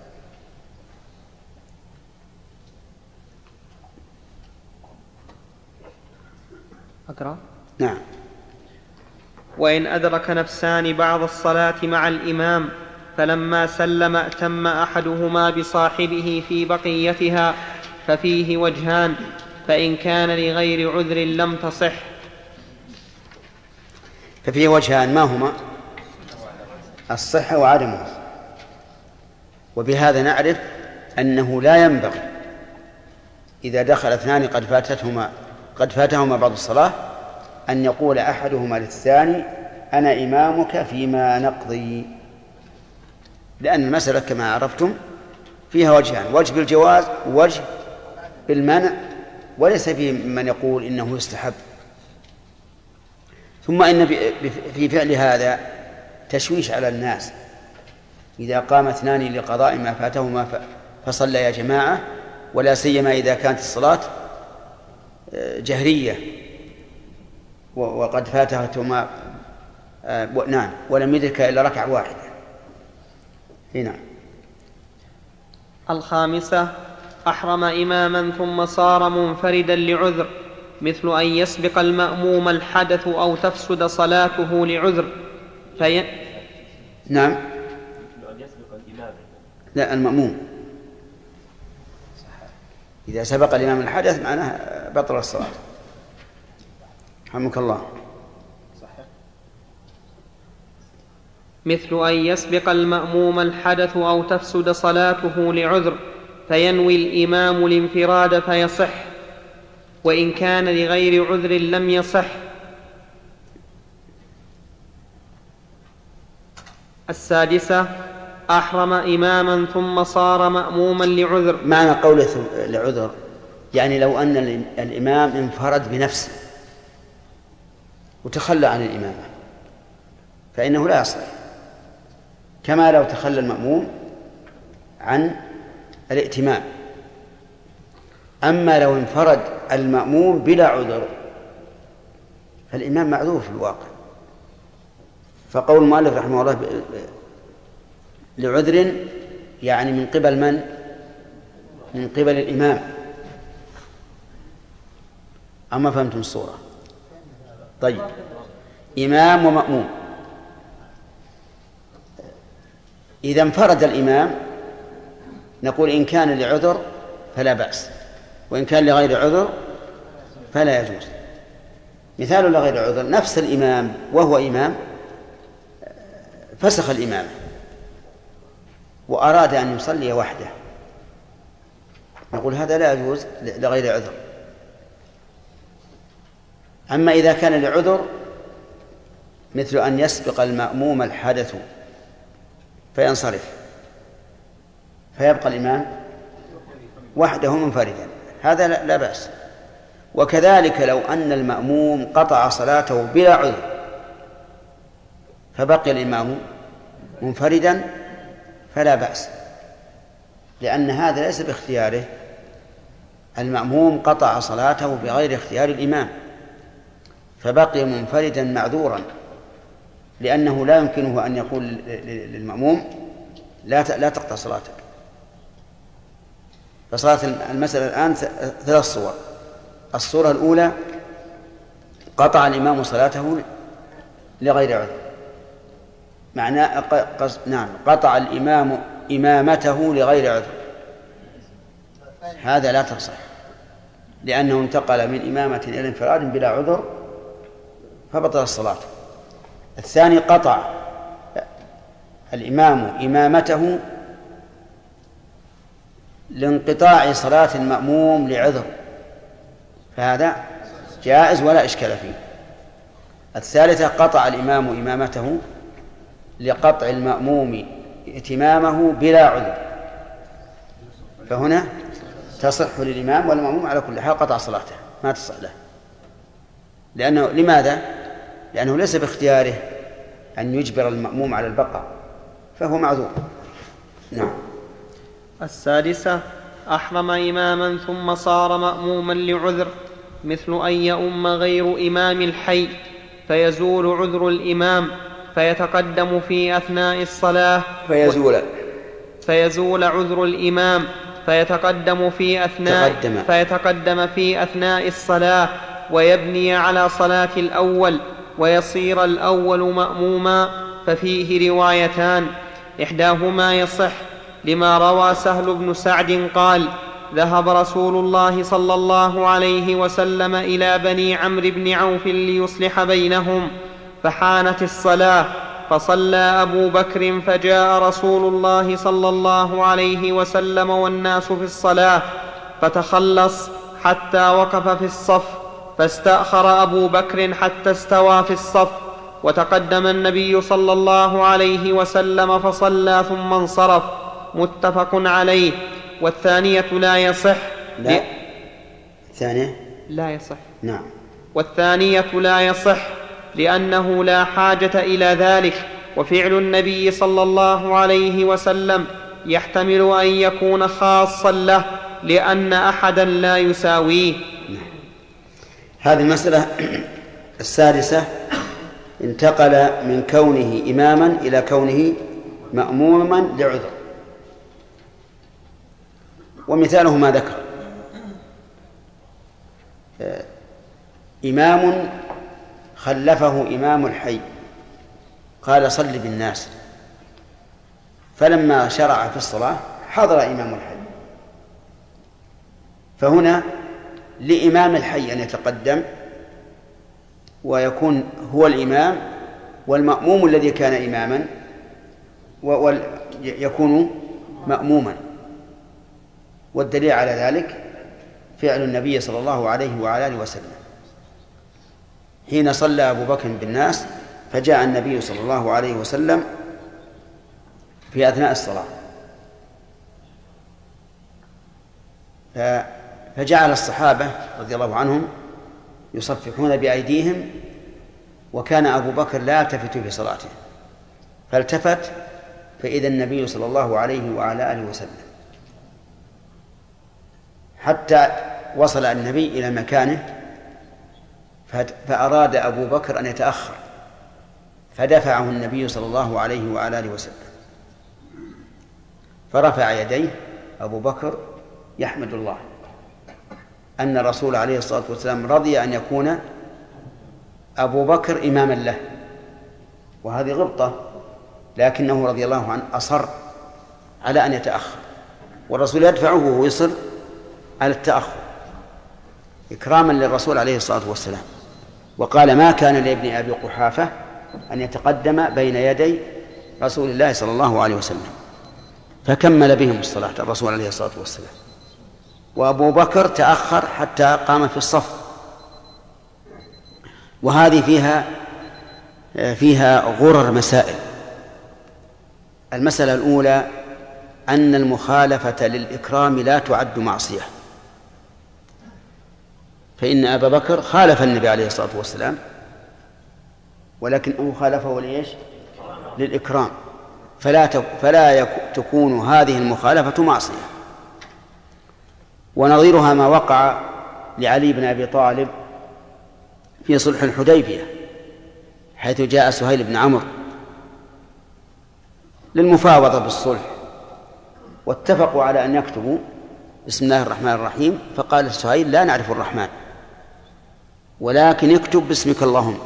أقرأ؟ نعم. وإن أدرك نفسان بعض الصلاة مع الإمام فلما سلم أتم أحدهما بصاحبه في بقيتها، ففيه وجهان، فإن كان لغير عذر لم تصح. ففيه وجهان، ما هما؟ الصحة وعدمها. وبهذا نعرف أنه لا ينبغي إذا دخل اثنان قد فاتهما بعض الصلاة أن يقول أحدهما للثاني أنا إمامك فيما نقضي، لأن المسألة كما عرفتم فيها وجهان، وجه بالجواز ووجه بالمنع، وليس فيه من يقول إنه يستحب. ثم إن في فعل هذا تشويش على الناس، إذا قام اثنان لقضاء ما فاتهما فصلى يا جماعة، ولا سيما إذا كانت الصلاة جهرية وقد فاتهما نعم ولم يدرك إلا ركعة واحدة. هنا الخامسة: أحرم إماما ثم صار منفردا لعذر، مثل أن يسبق المأموم الحدث أو تفسد صلاته لعذر نعم لا المأموم إذا سبق الإمام الحدث معناه بطل الصلاة. رحمك الله. مثل أن يسبق المأموم الحدث أو تفسد صلاته لعذر، فينوي الإمام الانفراد فيصح، وإن كان لغير عذر لم يصح. السادسة: أحرم إماما ثم صار مأموما لعذر. معنى قوله لعذر يعني لو أن الإمام انفرد بنفسه وتخلى عن الإمامة فإنه لا يصح، كما لو تخلى المأموم عن الائتمام. أما لو انفرد المأموم بلا عذر فالإمام معذور في الواقع. فقول المؤلف رحمه الله لعذر يعني من قبل من؟ من قبل الإمام. أما فهمتم الصورة؟ طيب، إمام ومأموم، إذا انفرد الإمام نقول إن كان لعذر فلا بأس، وإن كان لغير عذر فلا يجوز. مثال لغير عذر: نفس الإمام وهو إمام فسخ الإمامة وأراد أن يصلي وحده، نقول هذا لا يجوز لغير عذر. أما إذا كان لعذر مثل أن يسبق المأموم الحدث فينصرف فيبقى الإمام وحده منفردا، هذا لا بأس. وكذلك لو أن المأموم قطع صلاته بلا عذر فبقي الإمام منفردا فلا بأس، لأن هذا ليس باختياره، المأموم قطع صلاته بغير اختيار الإمام فبقي منفردا معذورا، لأنه لا يمكنه أن يقول للمأموم لا تقطع صلاتك. فصارت المسألة الآن 3 صور. الصورة الأولى: قطع الإمام صلاته لغير عذر، معناه نعم قطع الإمام إمامته لغير عذر، هذا لا تصح لأنه انتقل من إمامة إلى انفراد بلا عذر فبطل الصلاة. الثاني: قطع الإمام إمامته لانقطاع صلاة المأموم لعذر، فهذا جائز ولا إشكال فيه. الثالثة: قطع الإمام إمامته لقطع المأموم اتمامه بلا عذر، فهنا تصح للإمام والمأموم على كل حال قطع صلاته ما تصح له، لأنه لماذا؟ لأنه ليس باختياره أن يجبر المأموم على البقاء فهو معذور. نعم. السادسة: أحرم إماما ثم صار مأموما لعذر، مثل أن يؤم غير إمام الحي فيزول عذر الإمام فيتقدم في أثناء الصلاة فيزول عذر الإمام فيتقدم في أثناء الصلاة ويبني على صلاة الأول ويصير الأول مأموما. ففيه روايتان، إحداهما يصح لما روى سهل بن سعد قال: ذهب رسول الله صلى الله عليه وسلم إلى بني عمرو بن عوف ليصلح بينهم، فحانت الصلاة، فصلى أبو بكر، فجاء رسول الله صلى الله عليه وسلم والناس في الصلاة، فتخلص حتى وقف في الصف، فاستأخر أبو بكر حتى استوى في الصف، وتقدم النبي صلى الله عليه وسلم فصلى ثم انصرف. متفق عليه. والثانية لا يصح. الثانية لا يصح. نعم. والثانية لا يصح لأنه لا حاجة إلى ذلك، وفعل النبي صلى الله عليه وسلم يحتمل أن يكون خاصا له لأن أحدا لا يساويه. هذه المسألة السادسة انتقل من كونه إماما إلى كونه مأموما لعذر، ومثاله ما ذكر: إمام خلفه إمام الحي قال صل بالناس، فلما شرع في الصلاة حضر إمام الحي، فهنا لإمام الحي أن يتقدم ويكون هو الإمام، والمأموم الذي كان إماما يكون مأموما. والدليل على ذلك فعل النبي صلى الله عليه وعلى آله وسلم حين صلى أبو بكر بالناس، فجاء النبي صلى الله عليه وسلم في أثناء الصلاة فجعل الصحابة رضي الله عنهم يصفحون بأيديهم، وكان أبو بكر لا يلتفت في صلاته، فالتفت فإذا النبي صلى الله عليه وعلى آله وسلم، حتى وصل النبي إلى مكانه، فأراد أبو بكر أن يتأخر، فدفعه النبي صلى الله عليه وعلى آله وسلم، فرفع يديه أبو بكر يحمد الله أن الرسول عليه الصلاة والسلام رضي أن يكون أبو بكر إماما له، وهذه غبطة، لكنه رضي الله عنه أصر على أن يتأخر، والرسول يدفعه وهو يصر على التأخر إكراما للرسول عليه الصلاة والسلام. وقال: ما كان لابن أبي قحافة أن يتقدم بين يدي رسول الله صلى الله عليه وسلم، فكمل بهم الصلاة الرسول عليه الصلاة والسلام، وأبو بكر تأخر حتى قام في الصف. وهذه فيها غرر مسائل. المسألة الأولى أن المخالفة للإكرام لا تعد معصية، فإن أبا بكر خالف النبي عليه الصلاة والسلام، ولكنه خالفه لإيش؟ للإكرام، فلا تكون هذه المخالفة معصية. ونظيرها ما وقع لعلي بن أبي طالب في صلح الحديبية، حيث جاء سهيل بن عمرو للمفاوضة بالصلح، واتفقوا على أن يكتبوا بسم الله الرحمن الرحيم، فقال سهيل: لا نعرف الرحمن، ولكن اكتب باسمك اللهم.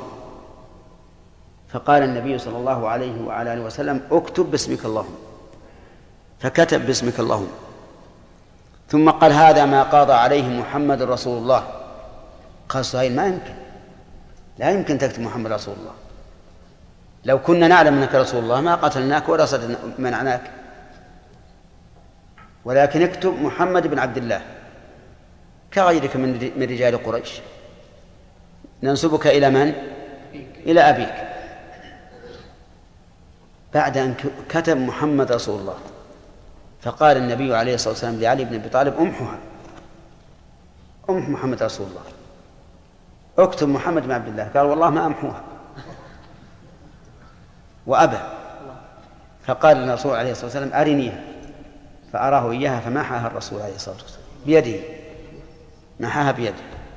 فقال النبي صلى الله عليه وعلى آله وسلم: اكتب باسمك اللهم، فكتب باسمك اللهم. ثم قال: هذا ما قاضى عليه محمد رسول الله. قال سهيل: ما يمكن، لا يمكن تكتب محمد رسول الله، لو كنا نعلم أنك رسول الله ما قتلناك ولا منعناك، ولكن اكتب محمد بن عبد الله كغيرك من رجال قريش، ننسبك إلى من؟ إلى أبيك. بعد أن كتب محمد رسول الله، فقال النبي عليه الصلاة والسلام لعلي بن أبي طالب: امحها، امح محمد رسول الله، اكتب محمد بن عبد الله. قال: والله ما أمحوها، وأبى. فقال الرسول عليه الصلاة والسلام: أرنيها، فأراه إياها، فمحاها الرسول عليه الصلاة والسلام بيده، محاها بيده.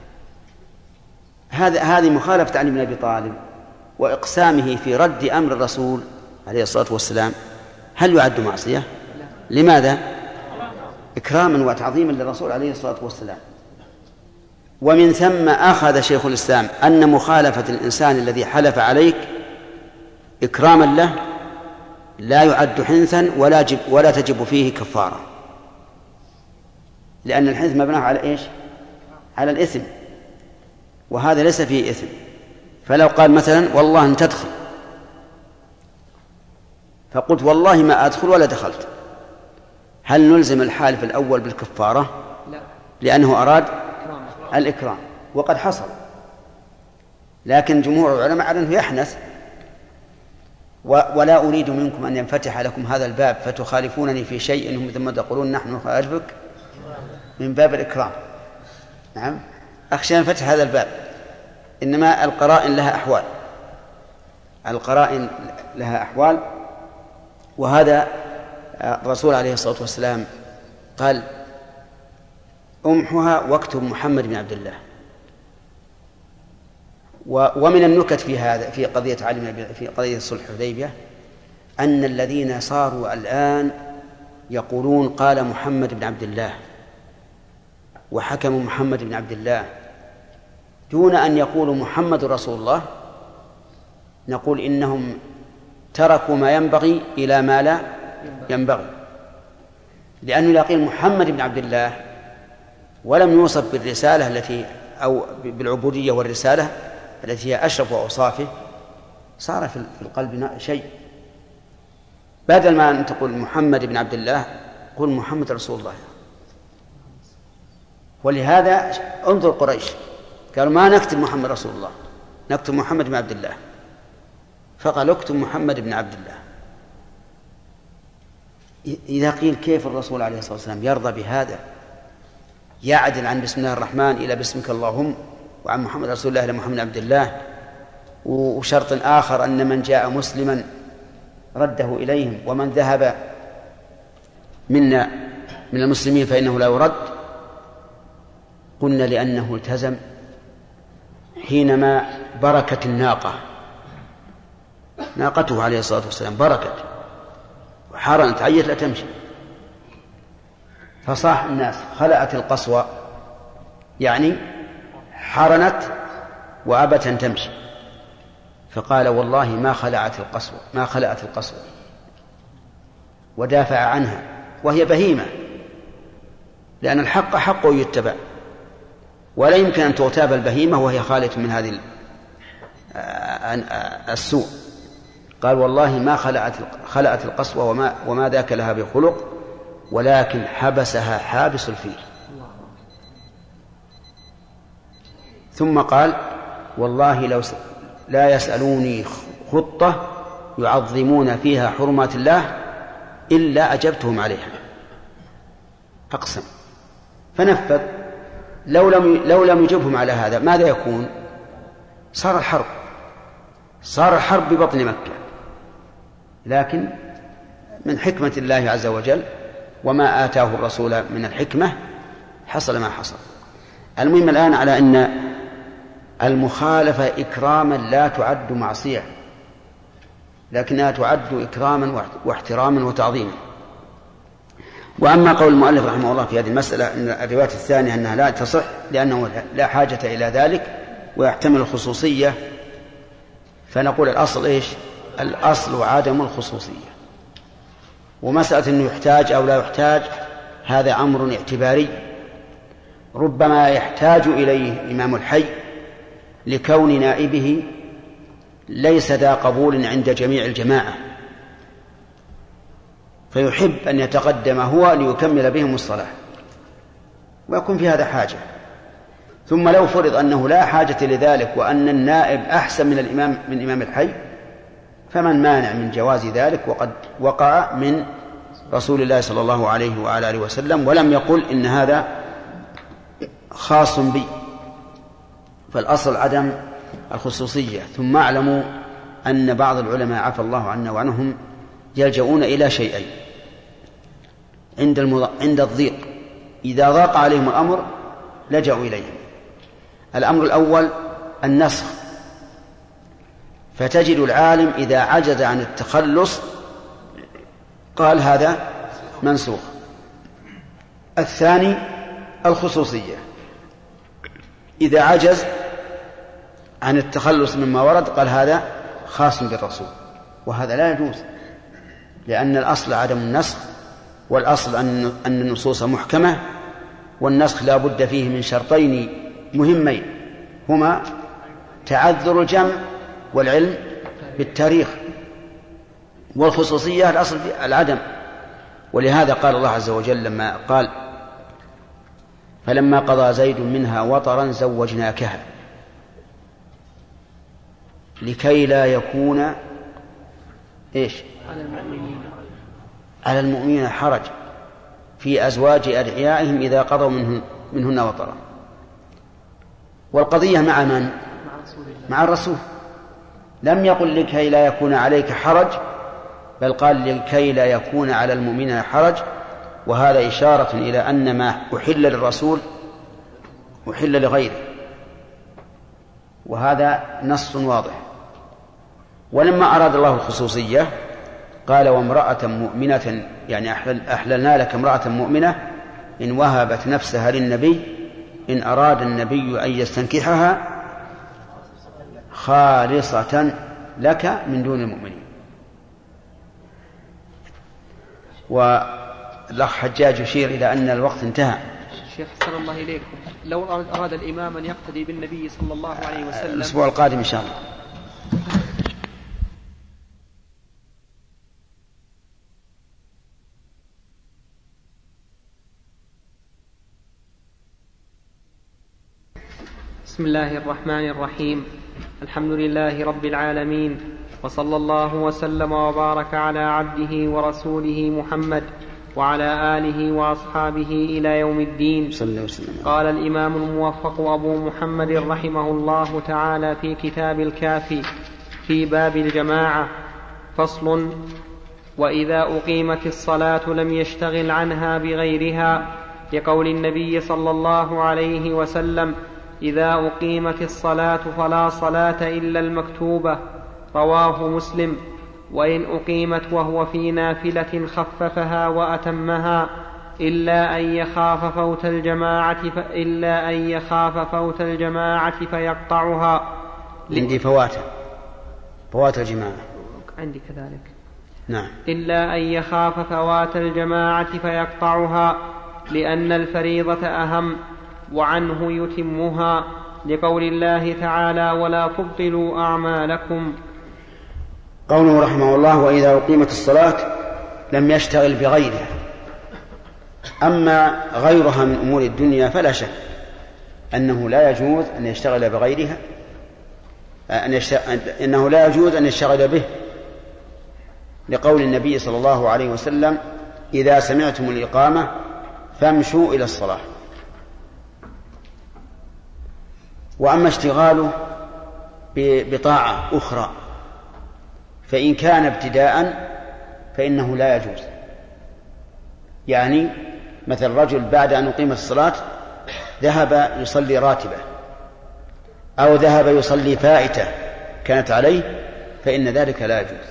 هذه مخالفة علي بن أبي طالب وإقسامه في رد أمر الرسول عليه الصلاة والسلام. هل يعد معصية؟ لماذا؟ إكراما وتعظيما للرسول عليه الصلاة والسلام. ومن ثم أخذ شيخ الإسلام أن مخالفة الإنسان الذي حلف عليك إكراما له لا يعد حنثا ولا تجب فيه كفارة، لأن الحنث مبناه على إيش؟ على الإثم، وهذا ليس فيه إثم، فلو قال مثلا والله أن تدخل، فقلت والله ما أدخل ولا دخلت، هل نلزم الحالف الأول بالكفارة؟ لا، لأنه أراد الإكرام وقد حصل. لكن جمهور العلماء على أنه يحنث، ولا أريد منكم أن ينفتح لكم هذا الباب فتخالفونني في شيء ثم تقولون نحن نخالفك، من باب الإكرام. نعم، أخشى أن فتح هذا الباب. إنما القرائن لها أحوال، القرائن لها أحوال. وهذا الرسول عليه الصلاة والسلام قال أمحها واكتب محمد بن عبد الله. ومن النكت في هذا في قضية في قضية صلح الحديبية أن الذين صاروا الآن يقولون قال محمد بن عبد الله وحكم محمد بن عبد الله دون أن يقولوا محمد رسول الله، نقول إنهم تركوا ما ينبغي إلى ما لا ينبغي، لأنه لا قيل محمد بن عبد الله ولم يوصف بالرسالة التي أو بالعبودية والرسالة التي هي أشرف أوصافه، صار في القلب شيء. بدل ما أن تقول محمد بن عبد الله قل محمد رسول الله. ولهذا انظر قريش قالوا ما نكتب محمد رسول الله، نكتب محمد بن عبد الله، فقال اكتب محمد بن عبد الله. إذا قيل كيف الرسول عليه الصلاة والسلام يرضى بهذا، يعدل عن بسم الله الرحمن إلى باسمك اللهم، وعن محمد رسول الله إلى محمد عبد الله، وشرط آخر أن من جاء مسلما رده إليهم، ومن ذهب منا من المسلمين فإنه لا يرد. قلنا لأنه التزم حينما بركت الناقة، ناقته عليه الصلاة والسلام بركت وحارنت عيت لا تمشي، فصاح الناس خلعت القصوى، يعني حارنت وأبت أن تمشي، فقال والله ما خلعت القصوى ودافع عنها، وهي بهيمة، لأن الحق حق يتبع، ولا يمكن أن تغتاب البهيمة وهي خالية من هذه السوء. قال والله ما خلعت القصوى وما ذاك لها بخلق، ولكن حبسها حابس الفيل. ثم قال والله لو لا يسألوني خطة يعظمون فيها حرمات الله إلا أجبتهم عليها. أقسم فنفذ. لو لم يجبهم على هذا ماذا يكون؟ صار الحرب ببطن مكة. لكن من حكمة الله عز وجل وما آتاه الرسول من الحكمة حصل ما حصل. المهم الآن على أن المخالفة إكراما لا تعد معصية، لكنها تعد إكراما واحتراما وتعظيما. وأما قول المؤلف رحمه الله في هذه المسألة أن الرواية الثانية أنها لا تصح لأنه لا حاجة إلى ذلك ويحتمل الخصوصية، فنقول الأصل إيش؟ الأصل عدم الخصوصية. ومسألة أنه يحتاج أو لا يحتاج هذا أمر اعتباري، ربما يحتاج إليه إمام الحي لكون نائبه ليس ذا قبول عند جميع الجماعة، فيحب أن يتقدم هو ليكمل بهم الصلاة، ويكون في هذا حاجة. ثم لو فرض أنه لا حاجة لذلك وأن النائب أحسن من إمام الحي، فمن مانع من جواز ذلك؟ وقد وقع من رسول الله صلى الله عليه وعلى آله وسلم ولم يقل إن هذا خاص بي. فالأصل عدم الخصوصية. ثم اعلموا أن بعض العلماء عفى الله عنا وعنهم يلجؤون إلى شيئين عند الضيق، إذا ضاق عليهم الأمر لجأوا إليه. الأمر الأول النسخ، فتجد العالم إذا عجز عن التخلص قال هذا منسوخ. الثاني الخصوصية، إذا عجز عن التخلص مما ورد قال هذا خاص بالرسول، وهذا لا يجوز، لأن الأصل عدم النسخ، والأصل أن النصوص محكمة، والنسخ لا بد فيه من شرطين مهمين هما تعذر الجمع والعلم بالتاريخ، والخصوصية الأصل في العدم. ولهذا قال الله عز وجل لما قال فلما قضى زيد منها وطرا زوجناكها لكي لا يكون على المؤمنين حرج في أزواج أدعيائهم إذا قضوا منهن وطرا. والقضية مع من؟ مع الرسول. لم يقل لكي لا يكون عليك حرج، بل قال لكي لا يكون على المؤمنين حرج، وهذا إشارة إلى أن ما أحل للرسول أحل لغيره، وهذا نص واضح. ولما أراد الله الخصوصية قال وامرأة مؤمنة، يعني أحللنا لك امرأة مؤمنة إن وهبت نفسها للنبي إن أراد النبي أن يستنكحها خالصة لك من دون المؤمنين. والأخ حجاج يشير إلى أن الوقت انتهى. شيخ حسن الله إليكم، لو أراد الإمام أن يقتدي بالنبي صلى الله عليه وسلم الأسبوع القادم إن شاء الله. بسم الله الرحمن الرحيم. الحمد لله رب العالمين، وصلى الله وسلم وبارك على عبده ورسوله محمد وعلى آله وأصحابه إلى يوم الدين. قال الإمام الموفق أبو محمد رحمه الله تعالى في كتاب الكافي في باب الجماعة: فصل: وإذا أقيمت الصلاة لم يشتغل عنها بغيرها، لقول النبي صلى الله عليه وسلم: إذا أقيمت الصلاة فلا صلاة إلا المكتوبة، رواه مسلم. وإن أقيمت وهو في نافلة خففها وأتمها إلا أن يخاف فوت الجماعة فيقطعها. عندي فوات الجماعة عندي كذلك. نعم. إلا أن يخاف فوات الجماعة فيقطعها، لأن الفريضة أهم وعنه يتمها، لقول الله تعالى: ولا تبطلوا أعمالكم. قوله رحمه الله: وإذا أقيمت الصلاة لم يشتغل بغيرها. أما غيرها من أمور الدنيا فلا شك أنه لا يجوز أن يشتغل بغيرها، إنه لا يجوز أن يشتغل به، لقول النبي صلى الله عليه وسلم: إذا سمعتم الإقامة فامشوا إلى الصلاة. وأما اشتغاله بطاعة أخرى فإن كان ابتداء فإنه لا يجوز. يعني مثل رجل بعد أن أقيمت الصلاة ذهب يصلي راتبة أو ذهب يصلي فائتة كانت عليه، فإن ذلك لا يجوز،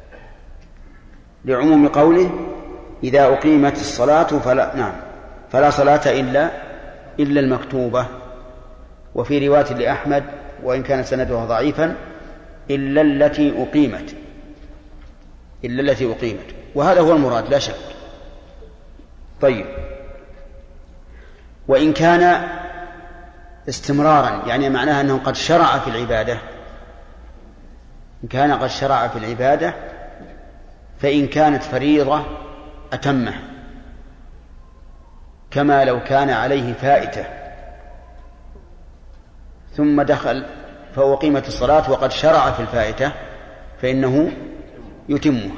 لعموم قوله: إذا أقيمت الصلاة فلا صلاة إلا المكتوبة. وفي رواية لأحمد وإن كان سندها ضعيفا: إلا التي أقيمت، وهذا هو المراد لا شك. طيب، وإن كان استمرارا، يعني معناها أنه قد شرع في العبادة، إن كان قد شرع في العبادة فإن كانت فريضة أتمه، كما لو كان عليه فائتة ثم دخل فأقيمت الصلاة وقد شرع في الفائتة فإنه يتمها.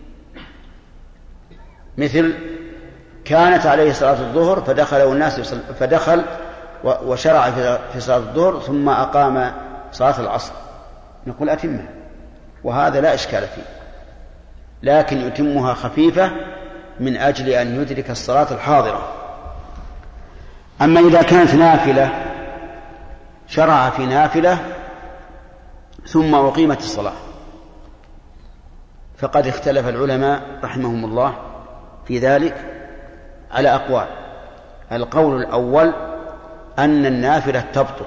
مثل كانت عليه صلاة الظهر فدخل وشرع في صلاة الظهر ثم أقام صلاة العصر، نقول أتمها، وهذا لا إشكال فيه، لكن يتمها خفيفة من أجل أن يدرك الصلاة الحاضرة. أما إذا كانت نافلة، شرع في نافلة ثم أقيمت الصلاة، فقد اختلف العلماء رحمهم الله في ذلك على أقوال. القول الأول أن النافلة تبطل،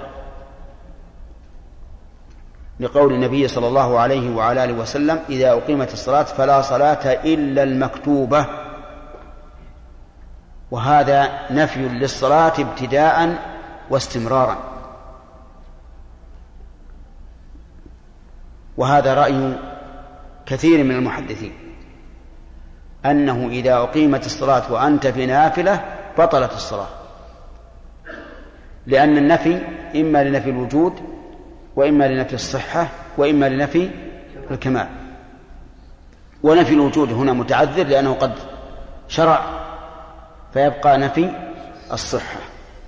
لقول النبي صلى الله عليه وعلى آله وسلم: إذا أقيمت الصلاة فلا صلاة إلا المكتوبة. وهذا نفي للصلاة ابتداء واستمرارا. وهذا رأي كثير من المحدثين أنه إذا أقيمت الصلاة وأنت في نافلة بطلت الصلاة، لأن النفي إما لنفي الوجود وإما لنفي الصحة وإما لنفي الكمال، ونفي الوجود هنا متعذر لأنه قد شرع، فيبقى نفي الصحة.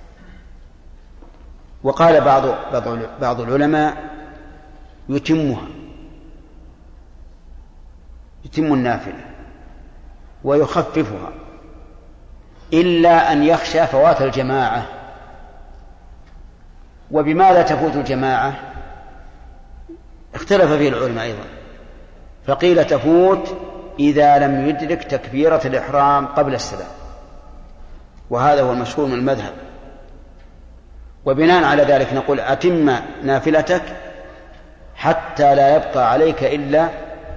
وقال بعض العلماء يتم النافلة ويخففها إلا أن يخشى فوات الجماعة. وبماذا تفوت الجماعة؟ اختلف فيه العلماء أيضا، فقيل تفوت إذا لم يدرك تكبيرة الإحرام قبل السلام، وهذا هو المشهور من المذهب. وبناء على ذلك نقول أتم نافلتك حتى لا يبقى عليك إلا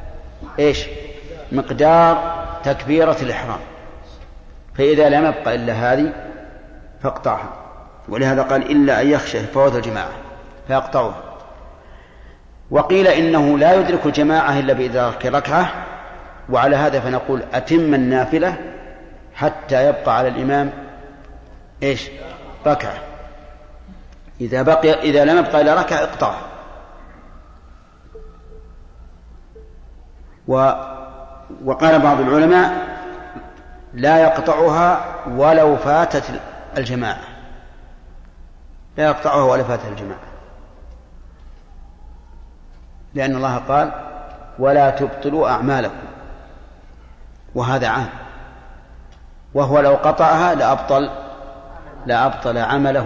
مقدار تكبيرة الإحرام، فإذا لم يبقى إلا هذه فاقطعها. ولهذا قال إلا أن يخشى فوات الجماعة فيقطعها. وقيل إنه لا يدرك الجماعة إلا بإدراك ركعة، وعلى هذا فنقول أتم النافلة حتى يبقى على الإمام ركعة. إذا لم يبقى إلا ركعة اقطعها. وقال بعض العلماء لا يقطعها ولو فاتت الجماعة، لا يقطعها ولا فاتت الجماعة، لأن الله قال ولا تبطلوا أعمالكم، وهذا عام، وهو لو قطعها لأبطل عمله.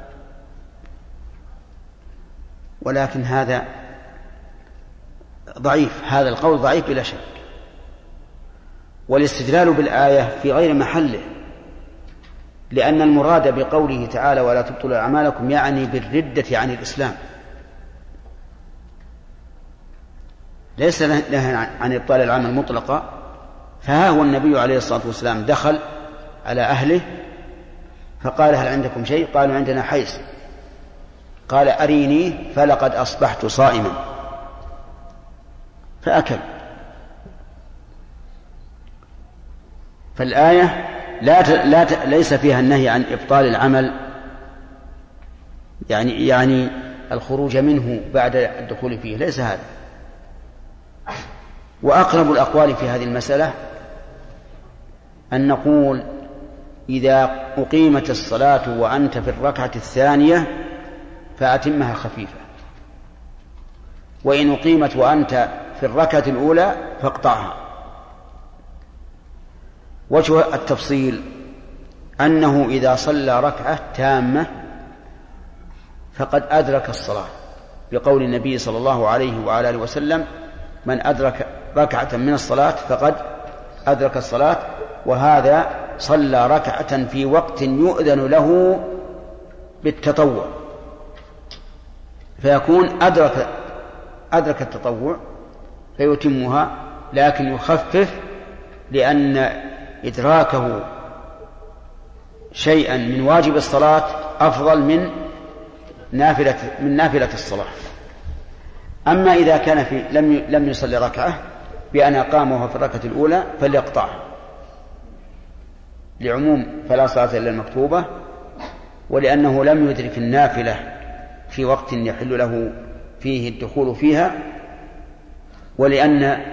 ولكن هذا ضعيف، هذا القول ضعيف بلا شك، والاستدلال بالآية في غير محله، لأن المراد بقوله تعالى ولا تبطلوا أعمالكم يعني بالردة عن الإسلام، ليس لها عن إبطال العمل مطلقا. فها هو النبي عليه الصلاة والسلام دخل على أهله فقال هل عندكم شيء؟ قالوا عندنا حيث. قال أريني فلقد أصبحت صائما، فأكل. فالآية ليس فيها النهي عن إبطال العمل، يعني الخروج منه بعد الدخول فيه، ليس هذا. وأقرب الأقوال في هذه المسألة أن نقول إذا أقيمت الصلاة وأنت في الركعة الثانية فأتمها خفيفة، وإن أقيمت وأنت في الركعة الأولى فاقطعها. وجه التفصيل أنه إذا صلى ركعة تامة فقد أدرك الصلاة، بقول النبي صلى الله عليه وعلى آله وسلم من أدرك ركعة من الصلاة فقد أدرك الصلاة. وهذا صلى ركعة في وقت يؤذن له بالتطوع، فيكون أدرك التطوع فيتمها، لكن يخفف لأن إدراكه شيئا من واجب الصلاة أفضل من نافلة الصلاة. أما إذا كان لم يصلي ركعة بأن أقامها في الركعة الأولى فليقطعها، لعموم فلا صلاة إلا المكتوبة، ولأنه لم يدرك النافلة في وقت يحل له فيه الدخول فيها، ولأن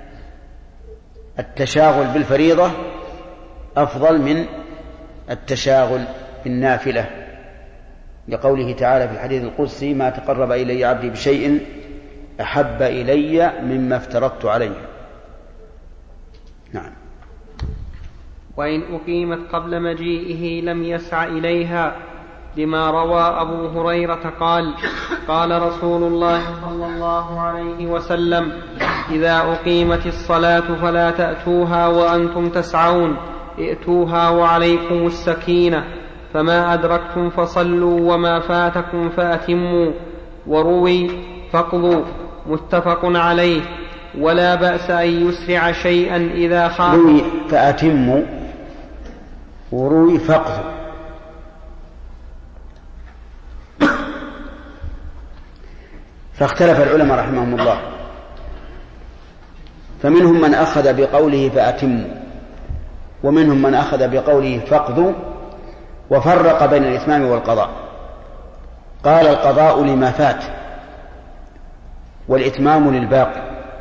التشاغل بالفريضة أفضل من التشاغل بالنافلة، لقوله تعالى في الحديث القدسي ما تقرب إلي عبدي بشيء أحب إلي مما افترضت عليه. نعم. وإن أقيمت قبل مجيئه لم يسع إليها، لما روى أبو هريرة قال قال رسول الله صلى الله عليه وسلم إذا أقيمت الصلاة فلا تأتوها وأنتم تسعون، ائتوها وعليكم السكينة، فما أدركتم فصلوا وما فاتكم فأتموا. وروي فاقضوا، متفق عليه. ولا بأس أن يسرع شيئا إذا خاف. روي فأتموا وروي فاقضوا. فاختلف العلماء رحمهم الله فمنهم من أخذ بقوله فأتموا، ومنهم من أخذ بقوله فاقضوا، وفرق بين الإتمام والقضاء. قال القضاء لما فات والإتمام للباقي.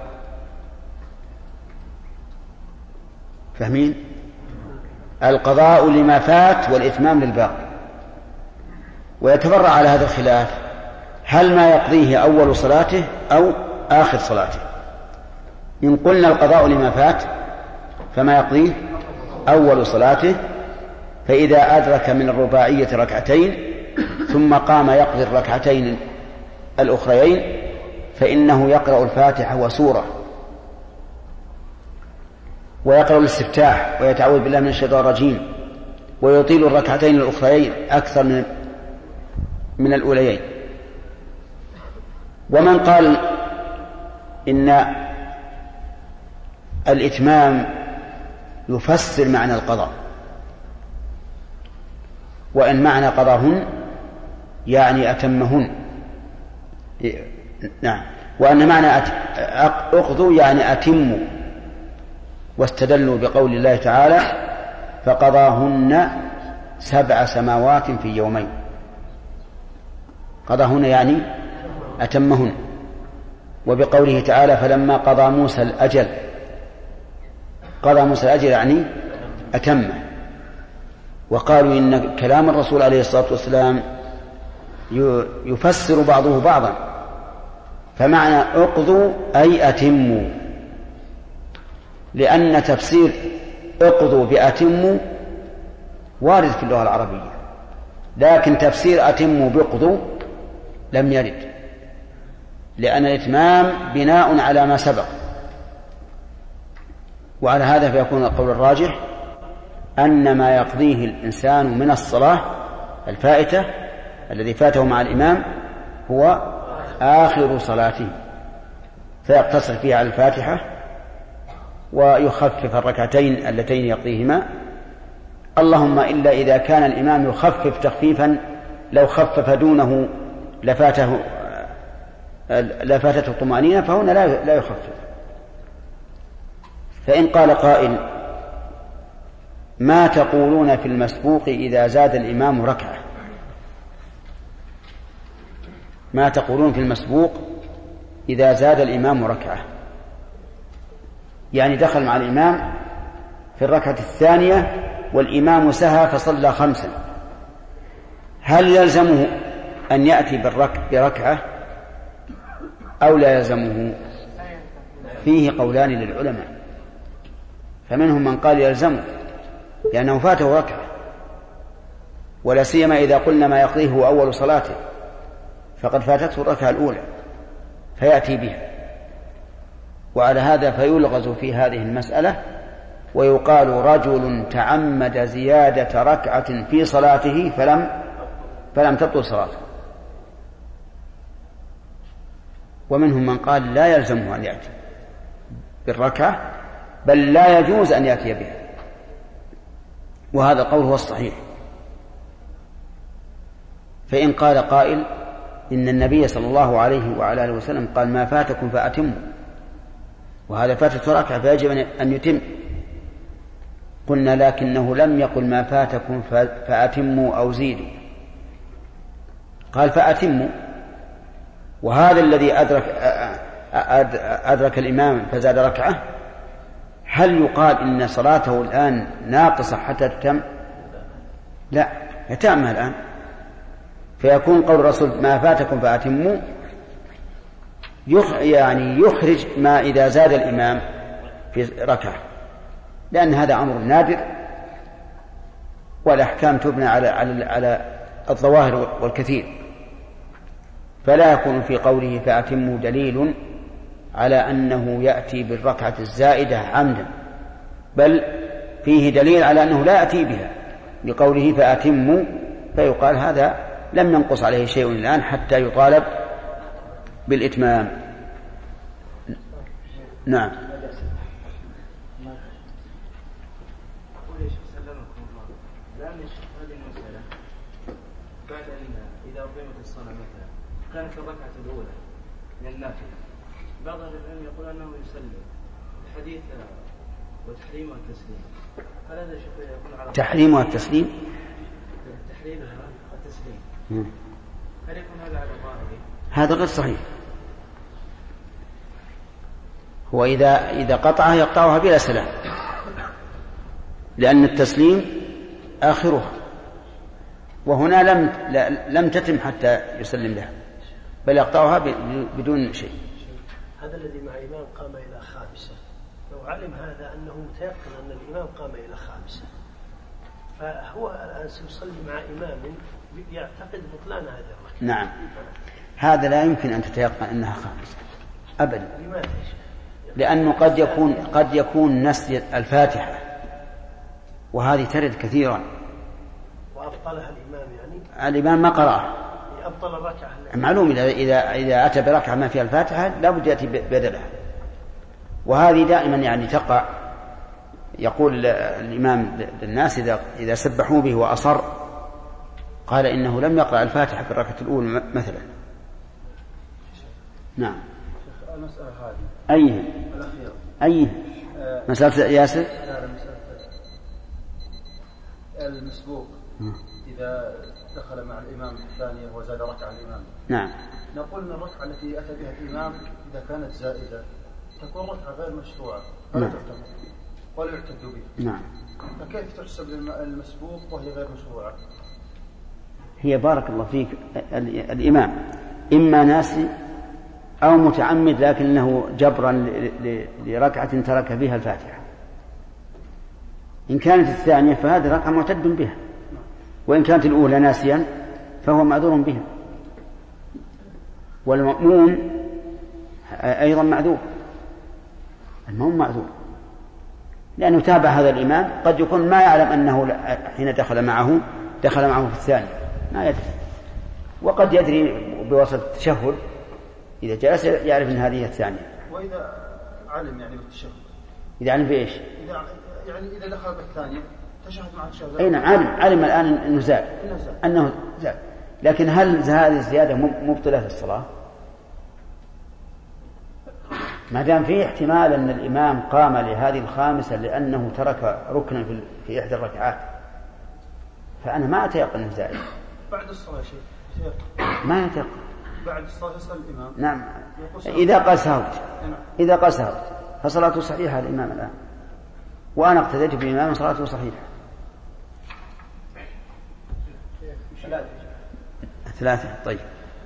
فاهمين؟ القضاء لما فات والإتمام للباقي. ويتفرع على هذا الخلاف هل ما يقضيه أول صلاته أو آخر صلاته. إن قلنا القضاء لما فات فما يقضيه أول صلاته، فإذا أدرك من الرباعية ركعتين ثم قام يقضي الركعتين الأخريين فإنه يقرأ الفاتحة وسورة ويقرأ الاستفتاح ويتعوذ بالله من الشيطان الرجيم ويطيل الركعتين الأخريين أكثر من الأوليين. ومن قال إن الإتمام يفسر معنى القضاء، وإن معنى قضاهن يعني أتمهن، نعم، وأن معنى أقضوا يعني أتموا، واستدلوا بقول الله تعالى فقضاهن 7 سماوات في يومين. قضاهن يعني أتمهن. وبقوله تعالى فلما قضى موسى الأجل، قضى موسى الأجل يعني أتمه. وقالوا إن كلام الرسول عليه الصلاة والسلام يفسر بعضه بعضا، فمعنى اقضوا أي أتموا، لأن تفسير اقضوا بأتموا وارد في اللغة العربية، لكن تفسير أتموا بقضوا لم يرد، لأن الإتمام بناء على ما سبق. وعلى هذا فيكون القول الراجح أن ما يقضيه الإنسان من الصلاة الفائتة الذي فاته مع الإمام هو آخر صلاته، فيقتصر فيها على الفاتحة ويخفف الركعتين اللتين يقضيهما، اللهم إلا إذا كان الإمام يخفف تخفيفا لو خفف دونه لفاتته الطمأنينة، فهنا لا يخفف. فإن قال قائل ما تقولون في المسبوق إذا زاد الإمام ركعة؟ ما تقولون في المسبوق إذا زاد الإمام ركعة؟ يعني دخل مع الإمام في الركعة الثانية والإمام سهى فصلى 5، هل يلزمه أن يأتي بركعة أو لا يلزمه؟ فيه قولان للعلماء، فمنهم من قال يلزمه لأنه فاته ركعة، ولا سيما إذا قلنا ما يقضيه هو أول صلاته فقد فاتته الركعة الأولى فيأتي بها. وعلى هذا فيلغز في هذه المسألة ويقال رجل تعمد زيادة ركعة في صلاته فلم تبطل صلاته. ومنهم من قال لا يلزمه أن يأتي بالركعة بل لا يجوز أن يأتي بها، وهذا القول هو الصحيح. فإن قال قائل إن النبي صلى الله عليه وعلى آله وسلم قال ما فاتكم فأتموا، وهذا فاتت ركعة فيجب أن يتم، قلنا لكنه لم يقل ما فاتكم فأتموا أو زيدوا، قال فأتموا. وهذا الذي أدرك الإمام فزاد ركعة هل يقال إن صلاته الآن ناقصة حتى تتم؟ لا، يتمها الآن. فيكون قول الرسول ما فاتكم فأتموا يعني يخرج ما إذا زاد الإمام في ركعة، لأن هذا أمر نادر والأحكام تبنى على الظواهر والكثير، فلا يكون في قوله فأتموا دليل على أنه يأتي بالركعة الزائدة عمدا، بل فيه دليل على أنه لا يأتي بها بقوله فأتموا، فيقال هذا لم ينقص عليه شيء الآن حتى يطالب بالإتمام. نعم. كانت الركعة الأولى من النافلة، بعض العلم يقول أنه يسلم حديث وتحريم والتسليم، هل هذا يكون على تحريم والتسليم؟ تحريمها والتسليم، هل يكون هذا على ظاهره؟ هذا غير صحيح. هو إذا قطعها يقطعها بلا سلام، لأن التسليم آخره، وهنا لم تتم حتى يسلم لها، بل يقطعها بدون شيء. هذا الذي مع إمام قام إلى خامسة، لو علم هذا أنه متيقن أن الإمام قام إلى خامسة، فهو الآن سيصلي مع إمام يعتقد بطلان هذا الركعة. نعم، هذا لا يمكن أن تتيقن أنها خامسة أبدا. لماذا؟ لأنه قد يكون نسي الفاتحة، وهذه ترد كثيرا. وأبطلها الإمام، يعني الإمام ما قرأها، أبطل الركعة. معلوم إذا أتى بركعة ما فيها الفاتحة لا بد يأتي بدلها، وهذه دائما يعني تقع. يقول الإمام للناس إذا سبحوا به وأصر قال إنه لم يقرأ الفاتحة في الركعة الأولى مثلا. نعم. المسألة هذه أيها الأخيرة أيها مسألة ياسر؟ لا، مسألة المسبوق إذا دخل مع الإمام الثانية وزاد ركعة الإمام. نعم. نقول أن الركعة التي أتى بها الإمام إذا كانت زائدة تكون ركعة غير مشروعة فلا تعتبر ولا يعتد بها. نعم. فكيف تحسب المسبوق وهي غير مشروعة؟ هي بارك الله فيك الإمام إما ناسي أو متعمد، لكنه جبرا لركعة ترك فيها الفاتحة. إن كانت الثانية فهذه ركعة معتد بها، وإن كانت الأولى ناسيا فهو معذور بها. والمأموم أيضا معذور، المأموم معذور لأنه تابع هذا الإمام، قد يكون ما يعلم أنه حين دخل معه في الثاني، ما يدري، وقد يدري بواسطة التشهد إذا جلس يعرف أن هذه الثانية. وإذا علم يعني بالتشهد، إذا علم بإيش؟ إذا دخل بالثانية تشهد مع التشهد. أي نعم، علم الآن أنه زاد، لكن هل هذه الزيادة مبطلة في الصلاة؟ ما دام فيه احتمال أن الإمام قام لهذه الخامسة لأنه ترك ركنا في إحدى الركعات، فأنا ما أتيقن أنه زائد. بعد الصلاة شيء ما يتيقن. بعد الصلاة يسأل الإمام. نعم، إذا قال سهوت فصلاته صحيحة الإمام الآن، وأنا اقتديت بالإمام صلاته صحيحة. 3. طيب.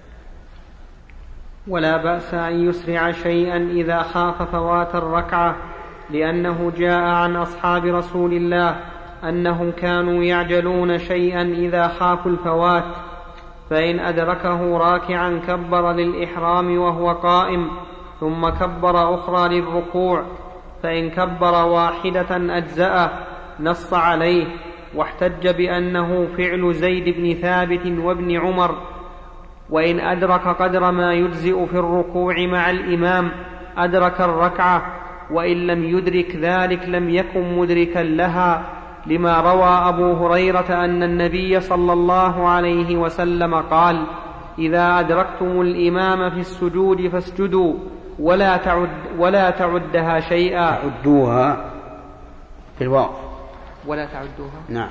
ولا بأس أن يسرع شيئا إذا خاف فوات الركعة، لأنه جاء عن أصحاب رسول الله أنهم كانوا يعجلون شيئا إذا خافوا الفوات، فإن أدركه راكعا كبر للإحرام وهو قائم، ثم كبر أخرى للركوع، فإن كبر واحدة أجزأه، نص عليه، واحتج بأنه فعل زيد بن ثابت وابن عمر. وإن أدرك قدر ما يجزئ في الركوع مع الإمام أدرك الركعة، وإن لم يدرك ذلك لم يكن مدركا لها، لما روى أبو هريرة أن النبي صلى الله عليه وسلم قال: إذا أدركتم الإمام في السجود فاسجدوا ولا تعدها شيئا. تعدوها في الواو ولا تعدوها. نعم.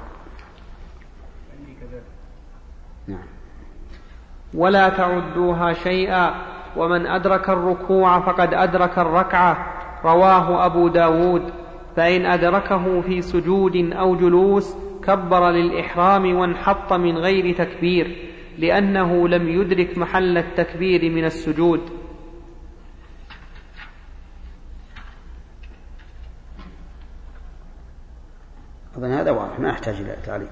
ولا تعدوها شيئا. ومن أدرك الركوع فقد أدرك الركعة، رواه أبو داود. فإن أدركه في سجود أو جلوس كبر للإحرام وانحط من غير تكبير، لأنه لم يدرك محل التكبير من السجود. أظن هذا واضح، ما أحتاج إلى تعليق.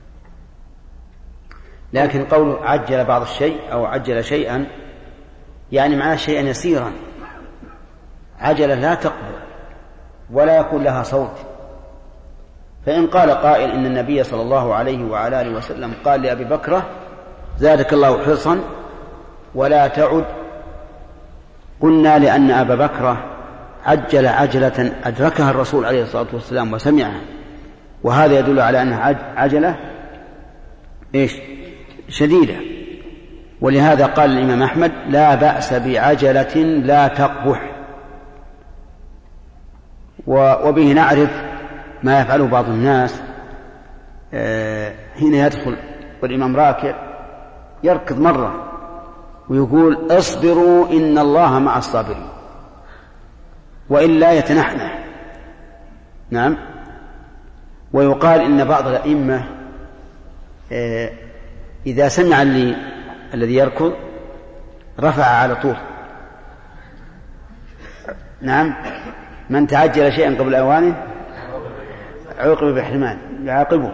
لكن قول عجل بعض الشيء أو عجل شيئا يعني معناه شيئا يسيرا، عجلة لا تقبل ولا يكون لها صوت. فإن قال قائل إن النبي صلى الله عليه وعلى آله وسلم قال لأبي بكر: زادك الله حرصا ولا تعد، قلنا لأن أبا بكر عجل عجلة أدركها الرسول عليه الصلاة والسلام وسمعها، وهذا يدل على أنها عجلة شديدة. ولهذا قال الإمام أحمد: لا بأس بعجلة لا تقبح. وبه نعرف ما يفعله بعض الناس حين يدخل والإمام راكع يركض مرة ويقول اصبروا إن الله مع الصابرين، وإلا يتنحنح. نعم. ويقال إن بعض الأئمة إذا سمع الذي يركض رفع على طول. نعم. من تعجل شيئا قبل أوانه عوقب بحرمان يعاقبه.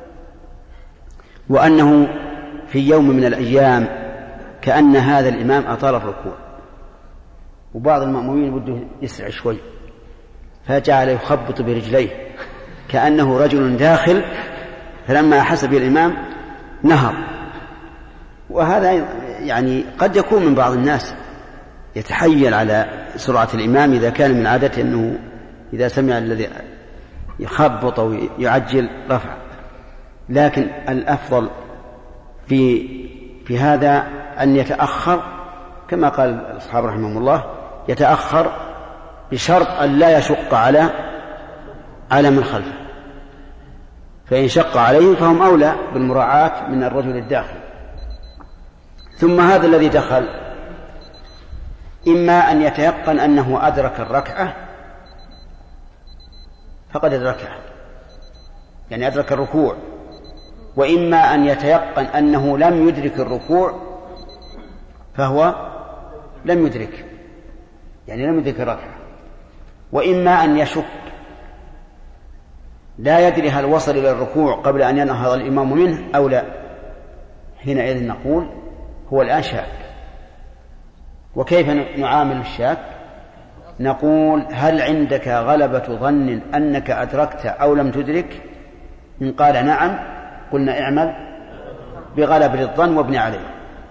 وأنه في يوم من الأيام كأن هذا الإمام أطال الركوع وبعض المأمومين بده يسرع شوي، فجعل يخبط برجليه كأنه رجل داخل، فلما أحس به الإمام نهض. وهذا يعني قد يكون من بعض الناس يتحيل على سرعة الإمام إذا كان من عادته أنه إذا سمع الذي يخبط أو يعجل رفع. لكن الأفضل في هذا أن يتأخر كما قال الأصحاب رحمهم الله، يتأخر بشرط أن لا يشق على من خلفه، فإن شق عليه فهم أولى بالمراعاة من الرجل الداخل. ثم هذا الذي دخل إما أن يتيقن أنه أدرك الركعة فقد أدركها، يعني أدرك الركوع، وإما أن يتيقن أنه لم يدرك الركوع فهو لم يدرك، يعني لم يدرك الركعة. وإما أن يشك لا يدري هل وصل إلى الركوع قبل أن ينهض الإمام منه أو لا، حينئذ نقول هو الآن شاك. وكيف نعامل الشاك؟ نقول هل عندك غلبة ظن أنك أدركت أو لم تدرك؟ إن قال نعم قلنا اعمل بغلبة الظن وابن عليه،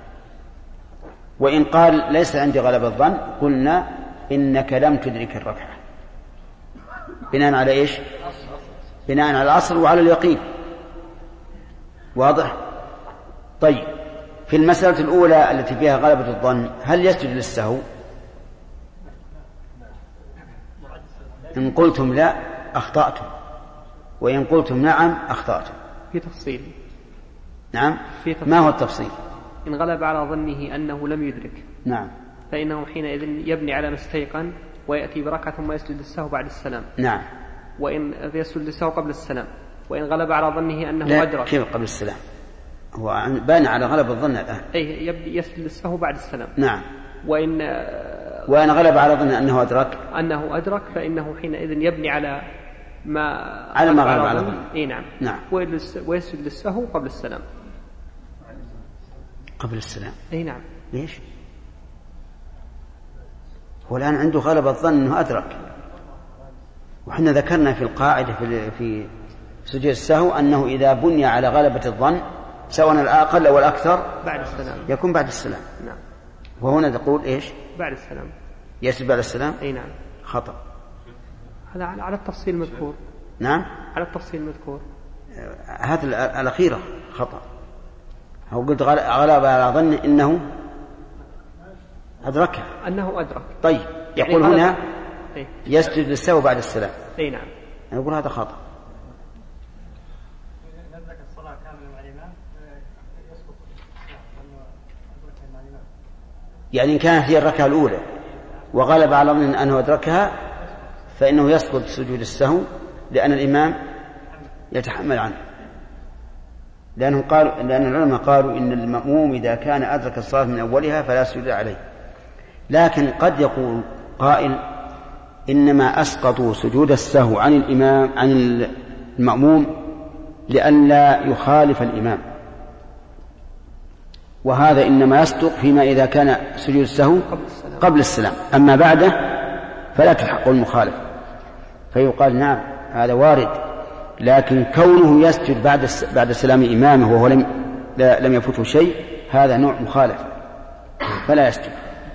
وإن قال ليس عندي غلبة الظن قلنا إنك لم تدرك الركعة. بناء على إيش؟ بناء على الأصل وعلى اليقين. واضح؟ طيب، في المسألة الأولى التي فيها غلبة الظن هل يسجد للسهو؟ إن قلتم لا أخطأتم، وإن قلتم نعم أخطأتم. في تفصيل. نعم. ما هو التفصيل؟ إن غلب على ظنه أنه لم يدرك، نعم، فإنه حينئذ يبني على ما استيقن ويأتي بركعة ثم يسجد للسهو بعد السلام. نعم. وإن يسجد للسهو قبل السلام. وإن غلب على ظنه أنه أدرك. كيف قبل السلام؟ هو بان على غلب الظن الآن. أي يسجد للسهو بعد السلام. نعم. وإن غلب على ظن أنه أدرك فإنه حينئذ يبني على ما غلب على ظن. إيه نعم. نعم. ويسجد للسهو قبل السلام. قبل السلام. أي نعم. ليش؟ هو الآن عنده غلبة الظن أنه أدرك، وحنا ذكرنا في القاعدة في سجود السهو أنه إذا بني على غلبة الظن سواء الأقل أو الأكثر بعد السلام يكون بعد السلام. نعم. وهنا تقول إيش؟ بعد السلام. يسجد بعد السلام. أي نعم. خطأ. هذا على التفصيل المذكور. نعم. على التفصيل المذكور. هذه الأخيرة خطأ. هو قلت غلب على ظن إنه أدركها. أنه أدرك. طيب، يقول يعني هنا يسجد للسهو بعد السلام. أي نعم. يقول هذا خطأ. يعني إن كانت هي الركعة الأولى وغلب على ظن أنه أدركها فإنه يسقط سجود السهو لأن الإمام يتحمل عنه، لأن العلماء قالوا إن المأموم إذا كان أدرك الصلاة من أولها فلا سجود عليه. لكن قد يقول قائل إنما أسقطوا سجود السهو عن المأموم لئلا يخالف الإمام، وهذا إنما يصدق فيما إذا كان سجود السهو قبل السلام، أما بعده فلا تلحق المخالف. فيقال نعم هذا وارد، لكن كونه يسجد بعد السلام إمامه وهو لم يفوته شيء هذا نوع مخالف فلا يسجد.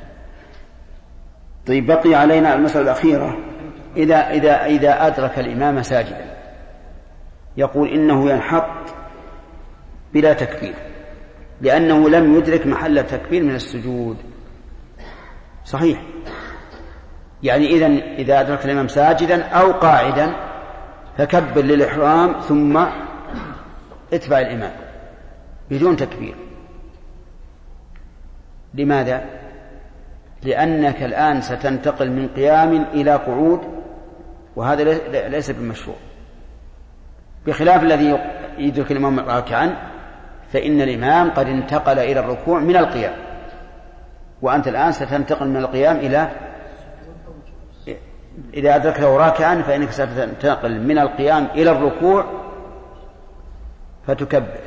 طيب، بقي علينا المسألة الأخيرة. إذا أدرك الإمام ساجدا يقول إنه ينحط بلا تكبير لأنه لم يدرك محل التكبير من السجود. صحيح، يعني إذا أدرك الإمام ساجدا أو قاعدا فكبر للإحرام ثم اتبع الإمام بدون تكبير. لماذا؟ لأنك الآن ستنتقل من قيام إلى قعود، وهذا ليس بالمشروع، بخلاف الذي يدرك الإمام راكعا فإن الإمام قد انتقل إلى الركوع من القيام، وأنت الآن ستنتقل من القيام إذا أدركته راكعا فإنك ستنتقل من القيام إلى الركوع فتكبر،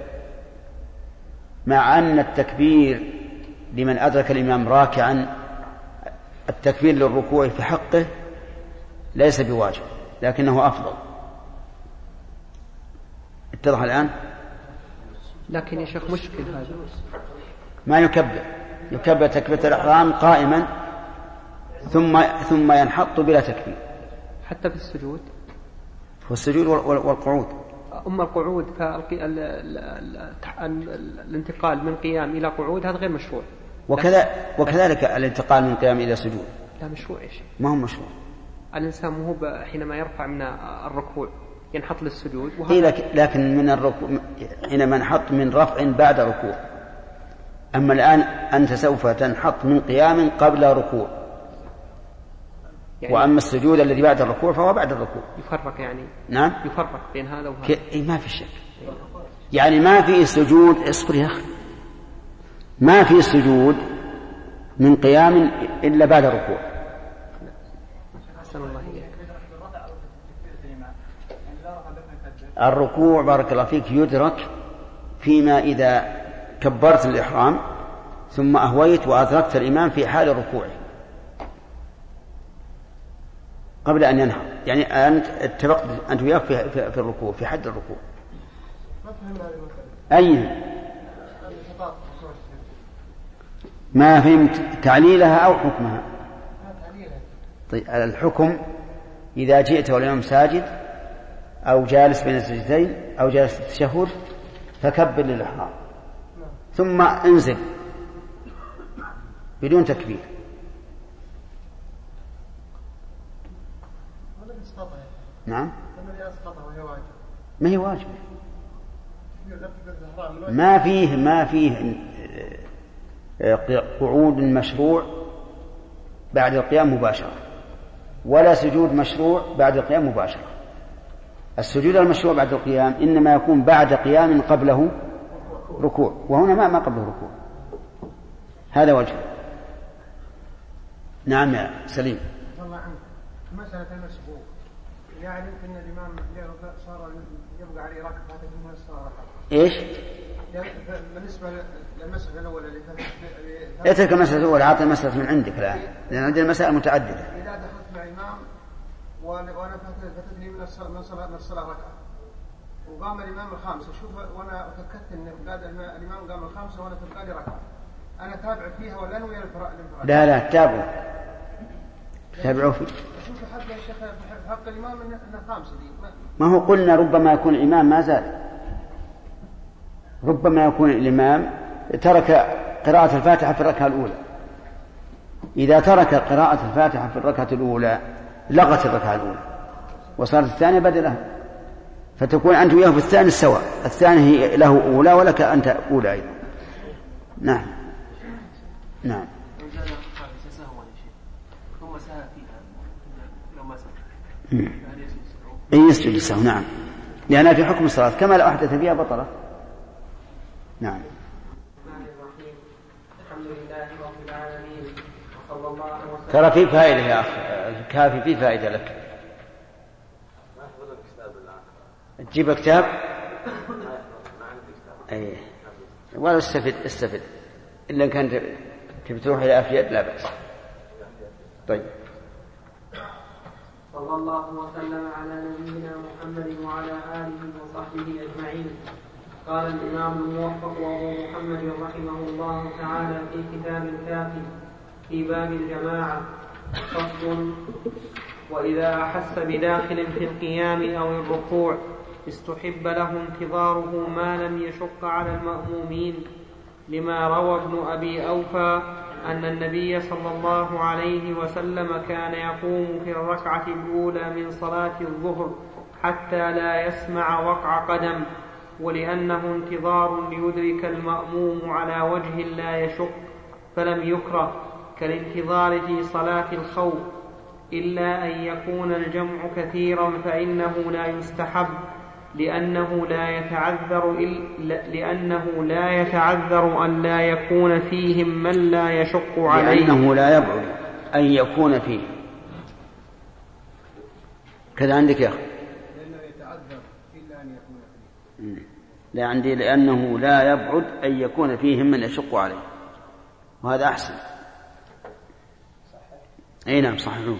مع أن التكبير لمن أدرك الإمام راكعا التكبير للركوع في حقه ليس بواجب لكنه أفضل. اتضح الآن؟ لكن يا شيخ مشكل هذا، ما يكبر تكبيرة الإحرام قائما ثم ينحط بلا تكبير حتى في السجود. والسجود والقعود. أما القعود الانتقال من قيام إلى قعود هذا غير مشروع. وكذلك الانتقال من قيام إلى سجود لا مشروع يا شيخ. ما هو مشروع. الإنسان هو حينما يرفع من الركوع ينحط للسجود لكن من الركوع حينما نحط من رفع بعد ركوع. أما الآن أنت سوف تنحط من قيام قبل ركوع، يعني وأما السجود الذي بعد الركوع فهو بعد الركوع. يفرق يعني. نعم يفرق بين هذا وهذا. ما في شك، يعني ما في سجود، اصبر يا أخي، ما في سجود من قيام إلا بعد ركوع. الركوع بارك الله فيك يدرك فيما إذا كبرت الإحرام ثم أهويت وأدركت الإمام في حال ركوعه قبل أن ينهض، يعني أنت اتفقت أنت وياك في الركوع، في حد الركوع. أي ما فهمت تعليلها أو حكمها؟ طيب الحكم إذا جئت والإمام ساجد أو جالس بين السجدتين أو جالس في التشهد فكبر للإحرام ثم انزل بدون تكبير. نعم ما هي واجب، ما فيه قعود مشروع بعد القيام مباشرة ولا سجود مشروع بعد القيام مباشرة. السجود المشروع بعد القيام إنما يكون بعد قيام قبله ركوع، وهنا ما قبله ركوع. هذا وجه. نعم يا سليم. الله عنك مسألة المسبوق، يعني أن الإمام صار يبقى عليه ركعة من الصلاة. إيش؟ يعني بالنسبة للمسألة الأولى اللي اترك المسألة الأولى، عطي المسألة من عندك الآن، لأن عندنا مسائل متعددة. إذا دخلت مع إمام وأنا فاتتني من الصلاة ركعة وقام الإمام الخامسة، شوف وأنا تأكدت أن الإمام قام الخامسة وأنا تبقى لي ركعة، أنا تابع فيها ولا أنوي الانفراد؟ لا تابعوا فيه. شوف حق يا شيخ حق الإمام أن الخامسة دي ما هو قلنا ربما يكون الإمام ما زال، ربما يكون الإمام ترك قراءة الفاتحة في الركعة الأولى. إذا ترك قراءة الفاتحة في الركعة الأولى لغت الركعة الأولى وصارت الثانية بدلها، فتكون أنت وياه في الثاني السواء، الثاني له أولى ولك أنت أولى أيضا. نعم نعم. يسجد للسهو نعم، لأنها في حكم الصلاة كما لو أحدث فيها بطلة. نعم. ترى في فائدة يا أخي الكافي، في فائدة لك. تجيب كتاب أي ولا استفد إلا إن كان تبي تروح إلى أفيد لا بأس. طيب. صلى الله وسلم على نبينا محمد وعلى آله وصحبه أجمعين. قال الإمام الموفق وهو محمد رحمه الله تعالى في كتاب الكافي في باب الجماعة فصل: وإذا أحس بداخل في القيام أو الركوع استحب له انتظاره ما لم يشق على المأمومين، لما روى ابن أبي أوفى أن النبي صلى الله عليه وسلم كان يقوم في الركعة الأولى من صلاة الظهر حتى لا يسمع وقع قدم، ولأنه انتظار ليدرك المأموم على وجه لا يشق فلم يكره كالانتظار في صلاة الخوف، إلا أن يكون الجمع كثيرا فإنه لا يستحب لأنه لا يتعذر أن لا يكون فيهم من لا يشق عليه، لأنه لا يبعد أن يكون فيه كذا عندك يا أخي؟ لأنه يتعذر إلا أن يكون فيه. لا عندي لأنه لا يبعد أن يكون فيهم من يشق عليه، وهذا أحسن. أي نعم صحيح.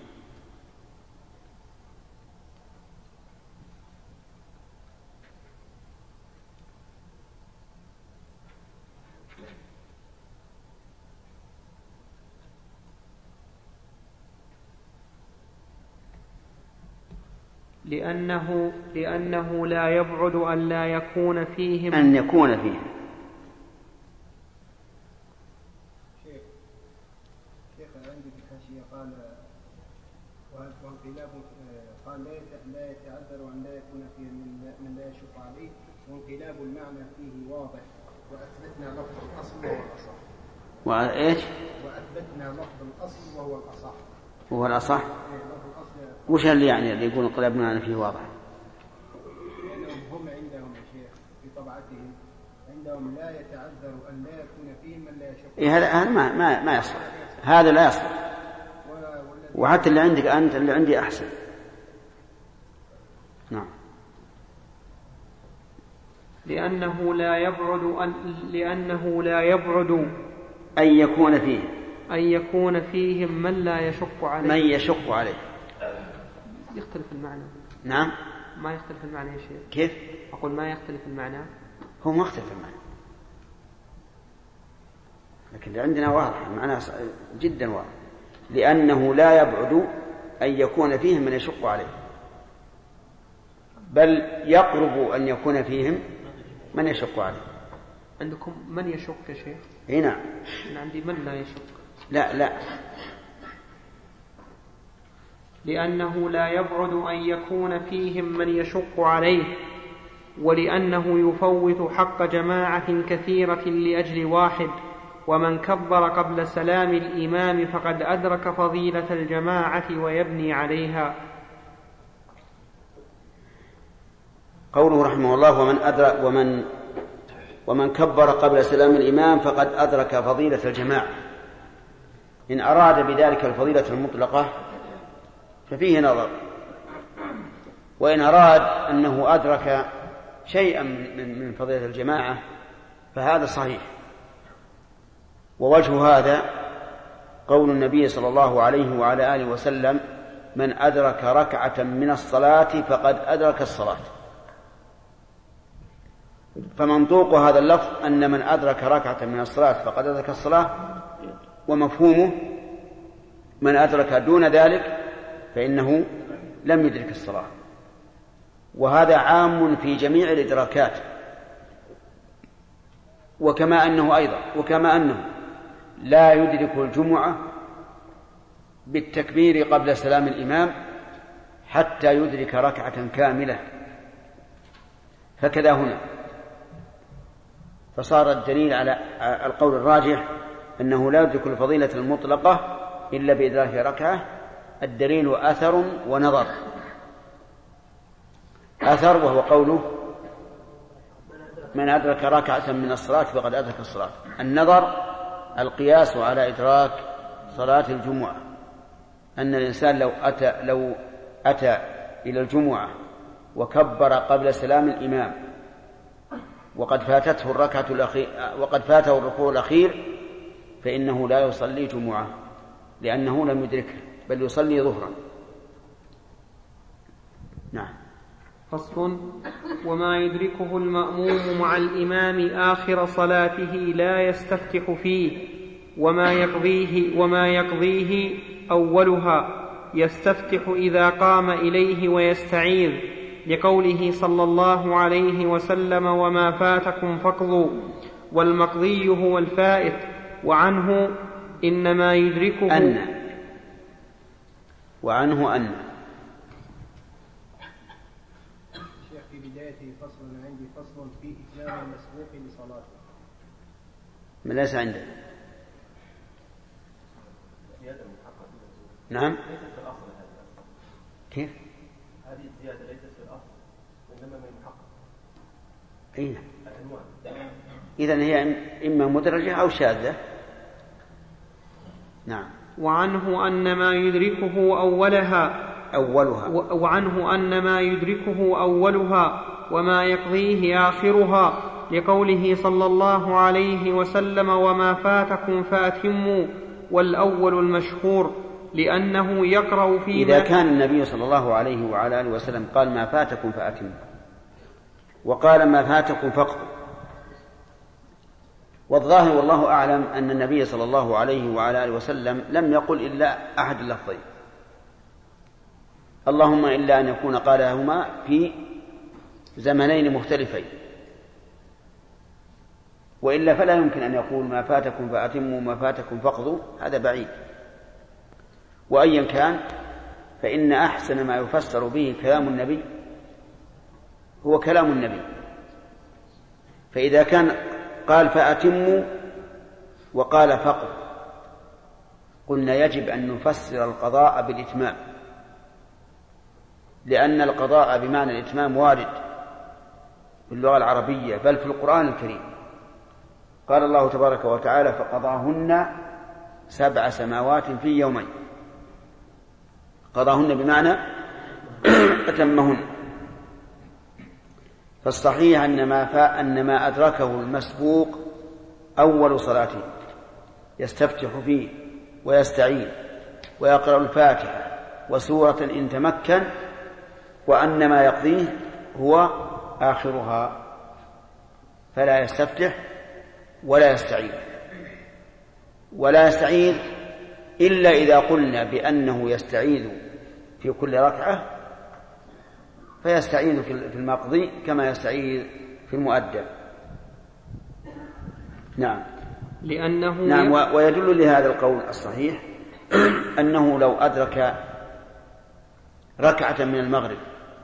لأنه لا يبعد أن لا يكون فيهم أن يكون فيهم. شيخ عندي بحاشية قال وانقلاب قال لا يتعذر أن لا يكون فيه من لا يشق عليه، وانقلاب المعنى فيه واضح، وأثبتنا لفظ الأصل وهو الأصح. وإيش؟ وأثبتنا لفظ الأصل وهو الأصح. وهو الأصح؟ وش اللي يعني اللي يقول انقلاب المعنى فيه واضح؟ لأنهم هم عندهم يا شيخ في طبعتهم عندهم لا يتعذر أن لا يكون فيهم من لا يشق. هذا ما يصلح، هذا لا يصلح. وحتى اللي عندك أنت اللي عندي أحسن. نعم. لأنه لا يبعد أن يكون فيه فيهم من لا يشق عليه. من يشق عليه يختلف المعنى. نعم. ما يختلف المعنى يا شيخ. كيف؟ أقول ما يختلف المعنى. هو ما يختلف المعنى، لكن عندنا واضح المعنى جدا واضح. لأنه لا يبعد أن يكون فيهم من يشق عليه، بل يقرب أن يكون فيهم من يشق عليه. عندكم من يشق يا شيخ؟ هنا أنا عندي من لا يشق. لا لأنه لا يبعد أن يكون فيهم من يشق عليه، ولأنه يفوت حق جماعة كثيرة لأجل واحد، ومن كبر قبل سلام الإمام فقد أدرك فضيلة الجماعة ويبني عليها. قوله رحمه الله ومن كبر قبل سلام الإمام فقد أدرك فضيلة الجماعة، إن أراد بذلك الفضيلة المطلقة ففيه نظر، وإن أراد أنه أدرك شيئا من فضيلة الجماعة فهذا صحيح. ووجه هذا قول النبي صلى الله عليه وعلى آله وسلم: من أدرك ركعة من الصلاة فقد أدرك الصلاة. فمنطوق هذا اللفظ أن من أدرك ركعة من الصلاة فقد أدرك الصلاة، ومفهومه من أدرك دون ذلك فإنه لم يدرك الصلاة. وهذا عام في جميع الإدراكات. وكما أنه لا يدرك الجمعة بالتكبير قبل سلام الإمام حتى يدرك ركعة كاملة، فكذا هنا. فصار الدليل على القول الراجح أنه لا يدرك الفضيلة المطلقة إلا بإدراك ركعة. الدليل أثر ونظر. أثر وهو قوله: من أدرك ركعة من الصلاة فقد أدرك الصلاة. النظر القياس على إدراك صلاة الجمعة، أن الإنسان لو أتى إلى الجمعة وكبر قبل سلام الإمام وقد فاتته الركوع الأخير فإنه لا يصلي جمعة، لأنه لم يدركه بل يصلي ظهرا. نعم. فصل: وما يدركه المأموم مع الإمام آخر صلاته لا يستفتح فيه، وما يقضيه أولها يستفتح إذا قام إليه ويستعيذ، لقوله صلى الله عليه وسلم: وما فاتكم فاقضوا. والمقضي هو الفائت، وعنه إنما يدركه وعنه أن شيخ في بدايته فصل عندي فصل في إتمام المسبوق لصلاته من ليس عنده. نعم كيف هذه الزيادة ليست في الأصل وإنما من المحقق. أين إذن هي إما مدرجة أو شاذة. نعم. وعنه أن ما يدركه وعنه أن ما يدركه أولها وما يقضيه آخرها، لقوله صلى الله عليه وسلم: وما فاتكم فأتموا، والأول المشهور، لأنه يقرأ فيه. إذا كان النبي صلى الله عليه وعلى آله وسلم قال ما فاتكم فأتموا، وقال ما فاتكم فاقضوا، والظاهر والله أعلم أن النبي صلى الله عليه وعلى آله وسلم لم يقل إلا أحد اللفظين، اللهم إلا أن يكون قالهما في زمنين مختلفين، وإلا فلا يمكن أن يقول ما فاتكم فأتموا ما فاتكم فاقضوا، هذا بعيد. وأيا كان فإن أحسن ما يفسر به كلام النبي هو كلام النبي، فإذا كان قال فأتموا وقال فاقضوا قلنا يجب أن نفسر القضاء بالإتمام، لأن القضاء بمعنى الإتمام وارد في اللغة العربية بل في القرآن الكريم. قال الله تبارك وتعالى: فقضاهن 7 سماوات في يومين. قضاهن بمعنى أتمهن. فالصحيح أن ما أدركه المسبوق أول صلاته يستفتح فيه ويستعين ويقرأ الفاتحة وسورة إن تمكن، وأن ما يقضيه هو آخرها، فلا يستفتح ولا يستعيذ إلا إذا قلنا بأنه يستعيذ في كل ركعة، فيستعيذ في المقضي كما يستعيذ في المؤدى. نعم. نعم. ويدل لهذا القول الصحيح أنه لو أدرك ركعة من المغرب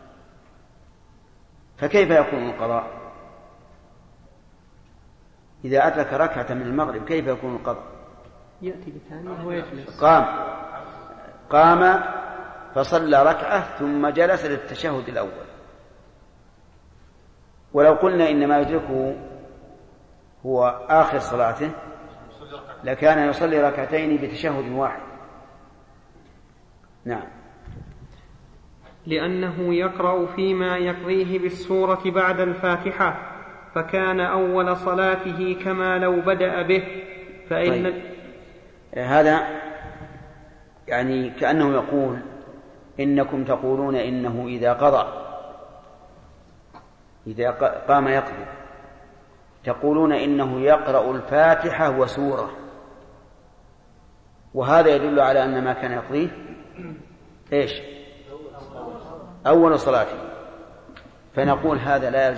فكيف يكون القضاء؟ إذا أدرك ركعة من المغرب كيف يكون القضاء؟ يأتي بثانية ويجلس. قام فصلى ركعة ثم جلس للتشهد الأول. ولو قلنا إن ما يدركه هو آخر صلاته لكان يصلي ركعتين بتشهد واحد. نعم. لأنه يقرأ فيما يقضيه بالسورة بعد الفاتحة، فكان أول صلاته كما لو بدأ به. فإن هذا يعني كأنه يقول إنكم تقولون إنه إذا قام يقضي تقولون إنه يقرأ الفاتحة وسورة، وهذا يدل على أن ما كان يقضيه إيش؟ أول صلاته. فنقول هذا لا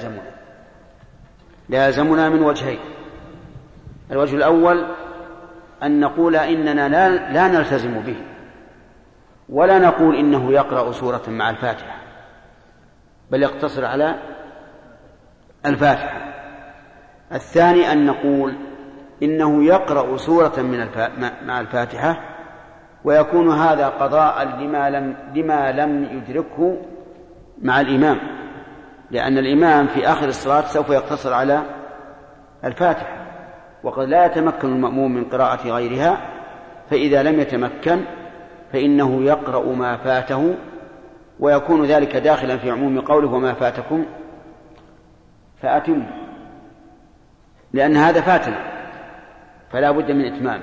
يلزمنا من وجهين. الوجه الأول أن نقول إننا لا نلتزم به، ولا نقول إنه يقرأ سورة مع الفاتحة، بل يقتصر على الفاتحة. الثاني أن نقول إنه يقرأ سورة مع الفاتحة، ويكون هذا قضاء لما لم يدركه مع الإمام، لأن الإمام في آخر الصلاة سوف يقتصر على الفاتحة، وقد لا يتمكن المأموم من قراءة غيرها، فإذا لم يتمكن فإنه يقرأ ما فاته، ويكون ذلك داخلا في عموم قوله وما فاتكم فأتموا، لأن هذا فاتنا فلا بد من إتمامه.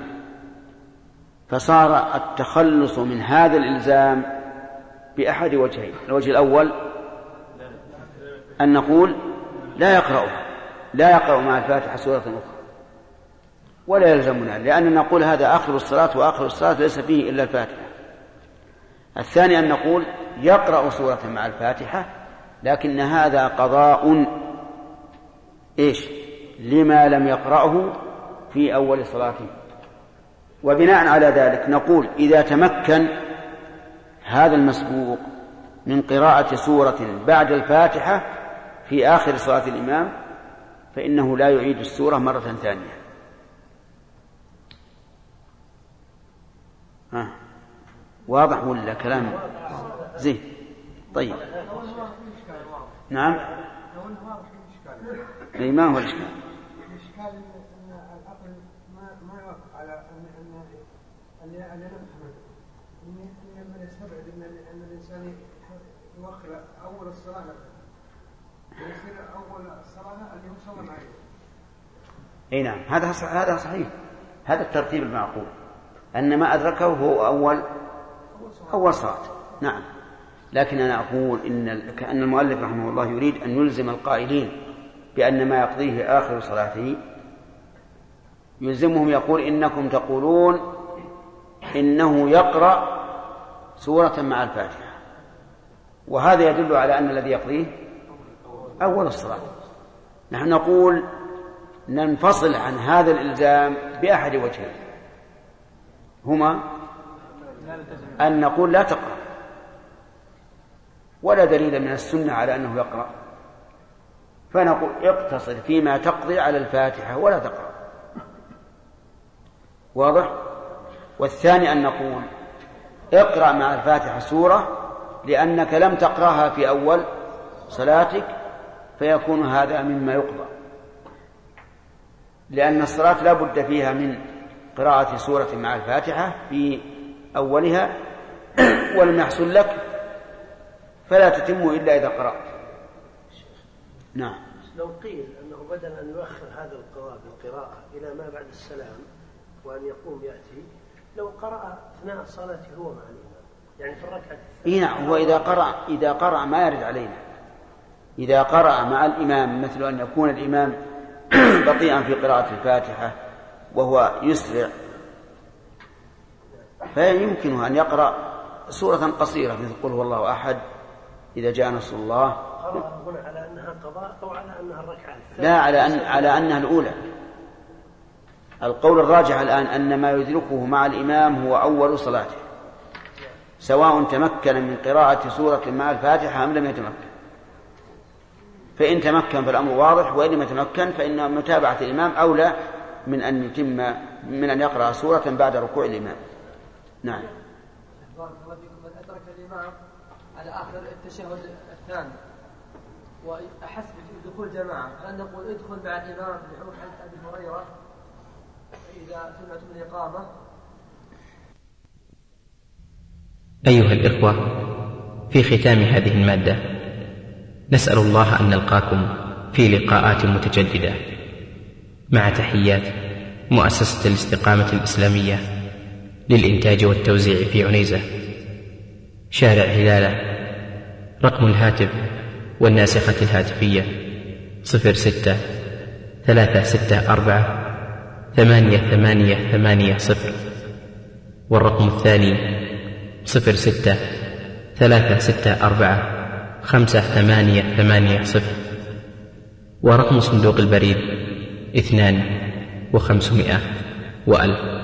فصار التخلص من هذا الإلزام بأحد وجهين. الوجه الأول أن نقول لا يقرأ مع الفاتحة سورة أخرى ولا يلزمنا، لأن نقول هذا آخر الصلاة، وآخر الصلاة ليس فيه إلا الفاتحة. الثاني أن نقول يقرأ سورة مع الفاتحة، لكن هذا قضاء لما لم يقرأه في أول صلاته، وبناء على ذلك نقول إذا تمكن هذا المسبوق من قراءة سورة بعد الفاتحة في آخر صلاة الإمام فإنه لا يعيد السورة مرة ثانية. واضح ولا كلام زين؟ طيب نعم. أي ما هو الإشكال؟ الإشكال أن العقل ما يوافق على أن نفهم لما يستبعد أن الإنسان يوخر أول الصلاة ويصير أول الصلاة اللي هو صلى عليه. أي نعم، هذا صحيح، هذا الترتيب المعقول، أن ما أدركه هو أول صلاة. نعم، لكن أنا أقول كأن المؤلف رحمه الله يريد أن يلزم القائلين بأن ما يقضيه آخر صلاته يلزمهم، يقول إنكم تقولون إنه يقرأ سورة مع الفاتحة، وهذا يدل على أن الذي يقضيه أول الصلاة. نحن نقول ننفصل عن هذا الإلزام بأحد وجهين، هما أن نقول لا تقرأ، ولا دليل من السنة على أنه يقرأ، فنقول اقتصر فيما تقضي على الفاتحة ولا تقرأ. واضح؟ والثاني أن نقول اقرأ مع الفاتحة سورة لأنك لم تقرأها في أول صلاتك، فيكون هذا مما يقضى، لأن الصلاة لا بد فيها من قراءة سورة مع الفاتحة في أولها، ولم يحصل لك فلا تتم إلا إذا قرأت. نعم. لو قيل أنه بدل أن يؤخر هذا القراءة إلى ما بعد السلام وأن يقوم يأتي، لو قرأ أثناء صلاته هو مع الإمام، يعني في الركعة الثانية. نعم، هو إذا قرأ ما يرد علينا، إذا قرأ مع الإمام مثل أن يكون الإمام بطيئا في قراءة الفاتحة وهو يسرع، فيمكنه أن يقرأ سورة قصيرة مثل قل هو الله أحد، إذا جاء نصر الله. قرأ هنا على أنها قضاء أو على أنها الركعة الثانية؟ لا، على أنها الأولى. القول الراجح الآن أن ما يدركه مع الإمام هو أول صلاته، سواء تمكن من قراءة سورة مع الفاتحة أم لم يتمكن. فإن تمكن فالأمر واضح، وإن لم يتمكن فإن متابعة الإمام أولى من أن يقرأ سورة بعد ركوع الإمام. نعم. بارك الله فيكم. من أدرك الإمام على آخر التشهد الثاني وأحس بدخول جماعة، هل نقول ادخل مع الإمام لحكم أبي هريرة إذا سمعتم الإقامة؟ أيها الإخوة، في ختام هذه المادة نسأل الله أن نلقاكم في لقاءات متجددة، مع تحيات مؤسسة الاستقامة الإسلامية للإنتاج والتوزيع في عنيزة، شارع هلالة. رقم الهاتف والناسخة الهاتفية 06-364-8880، والرقم الثاني 06-364-5880، ورقم صندوق البريد 2500 و1000.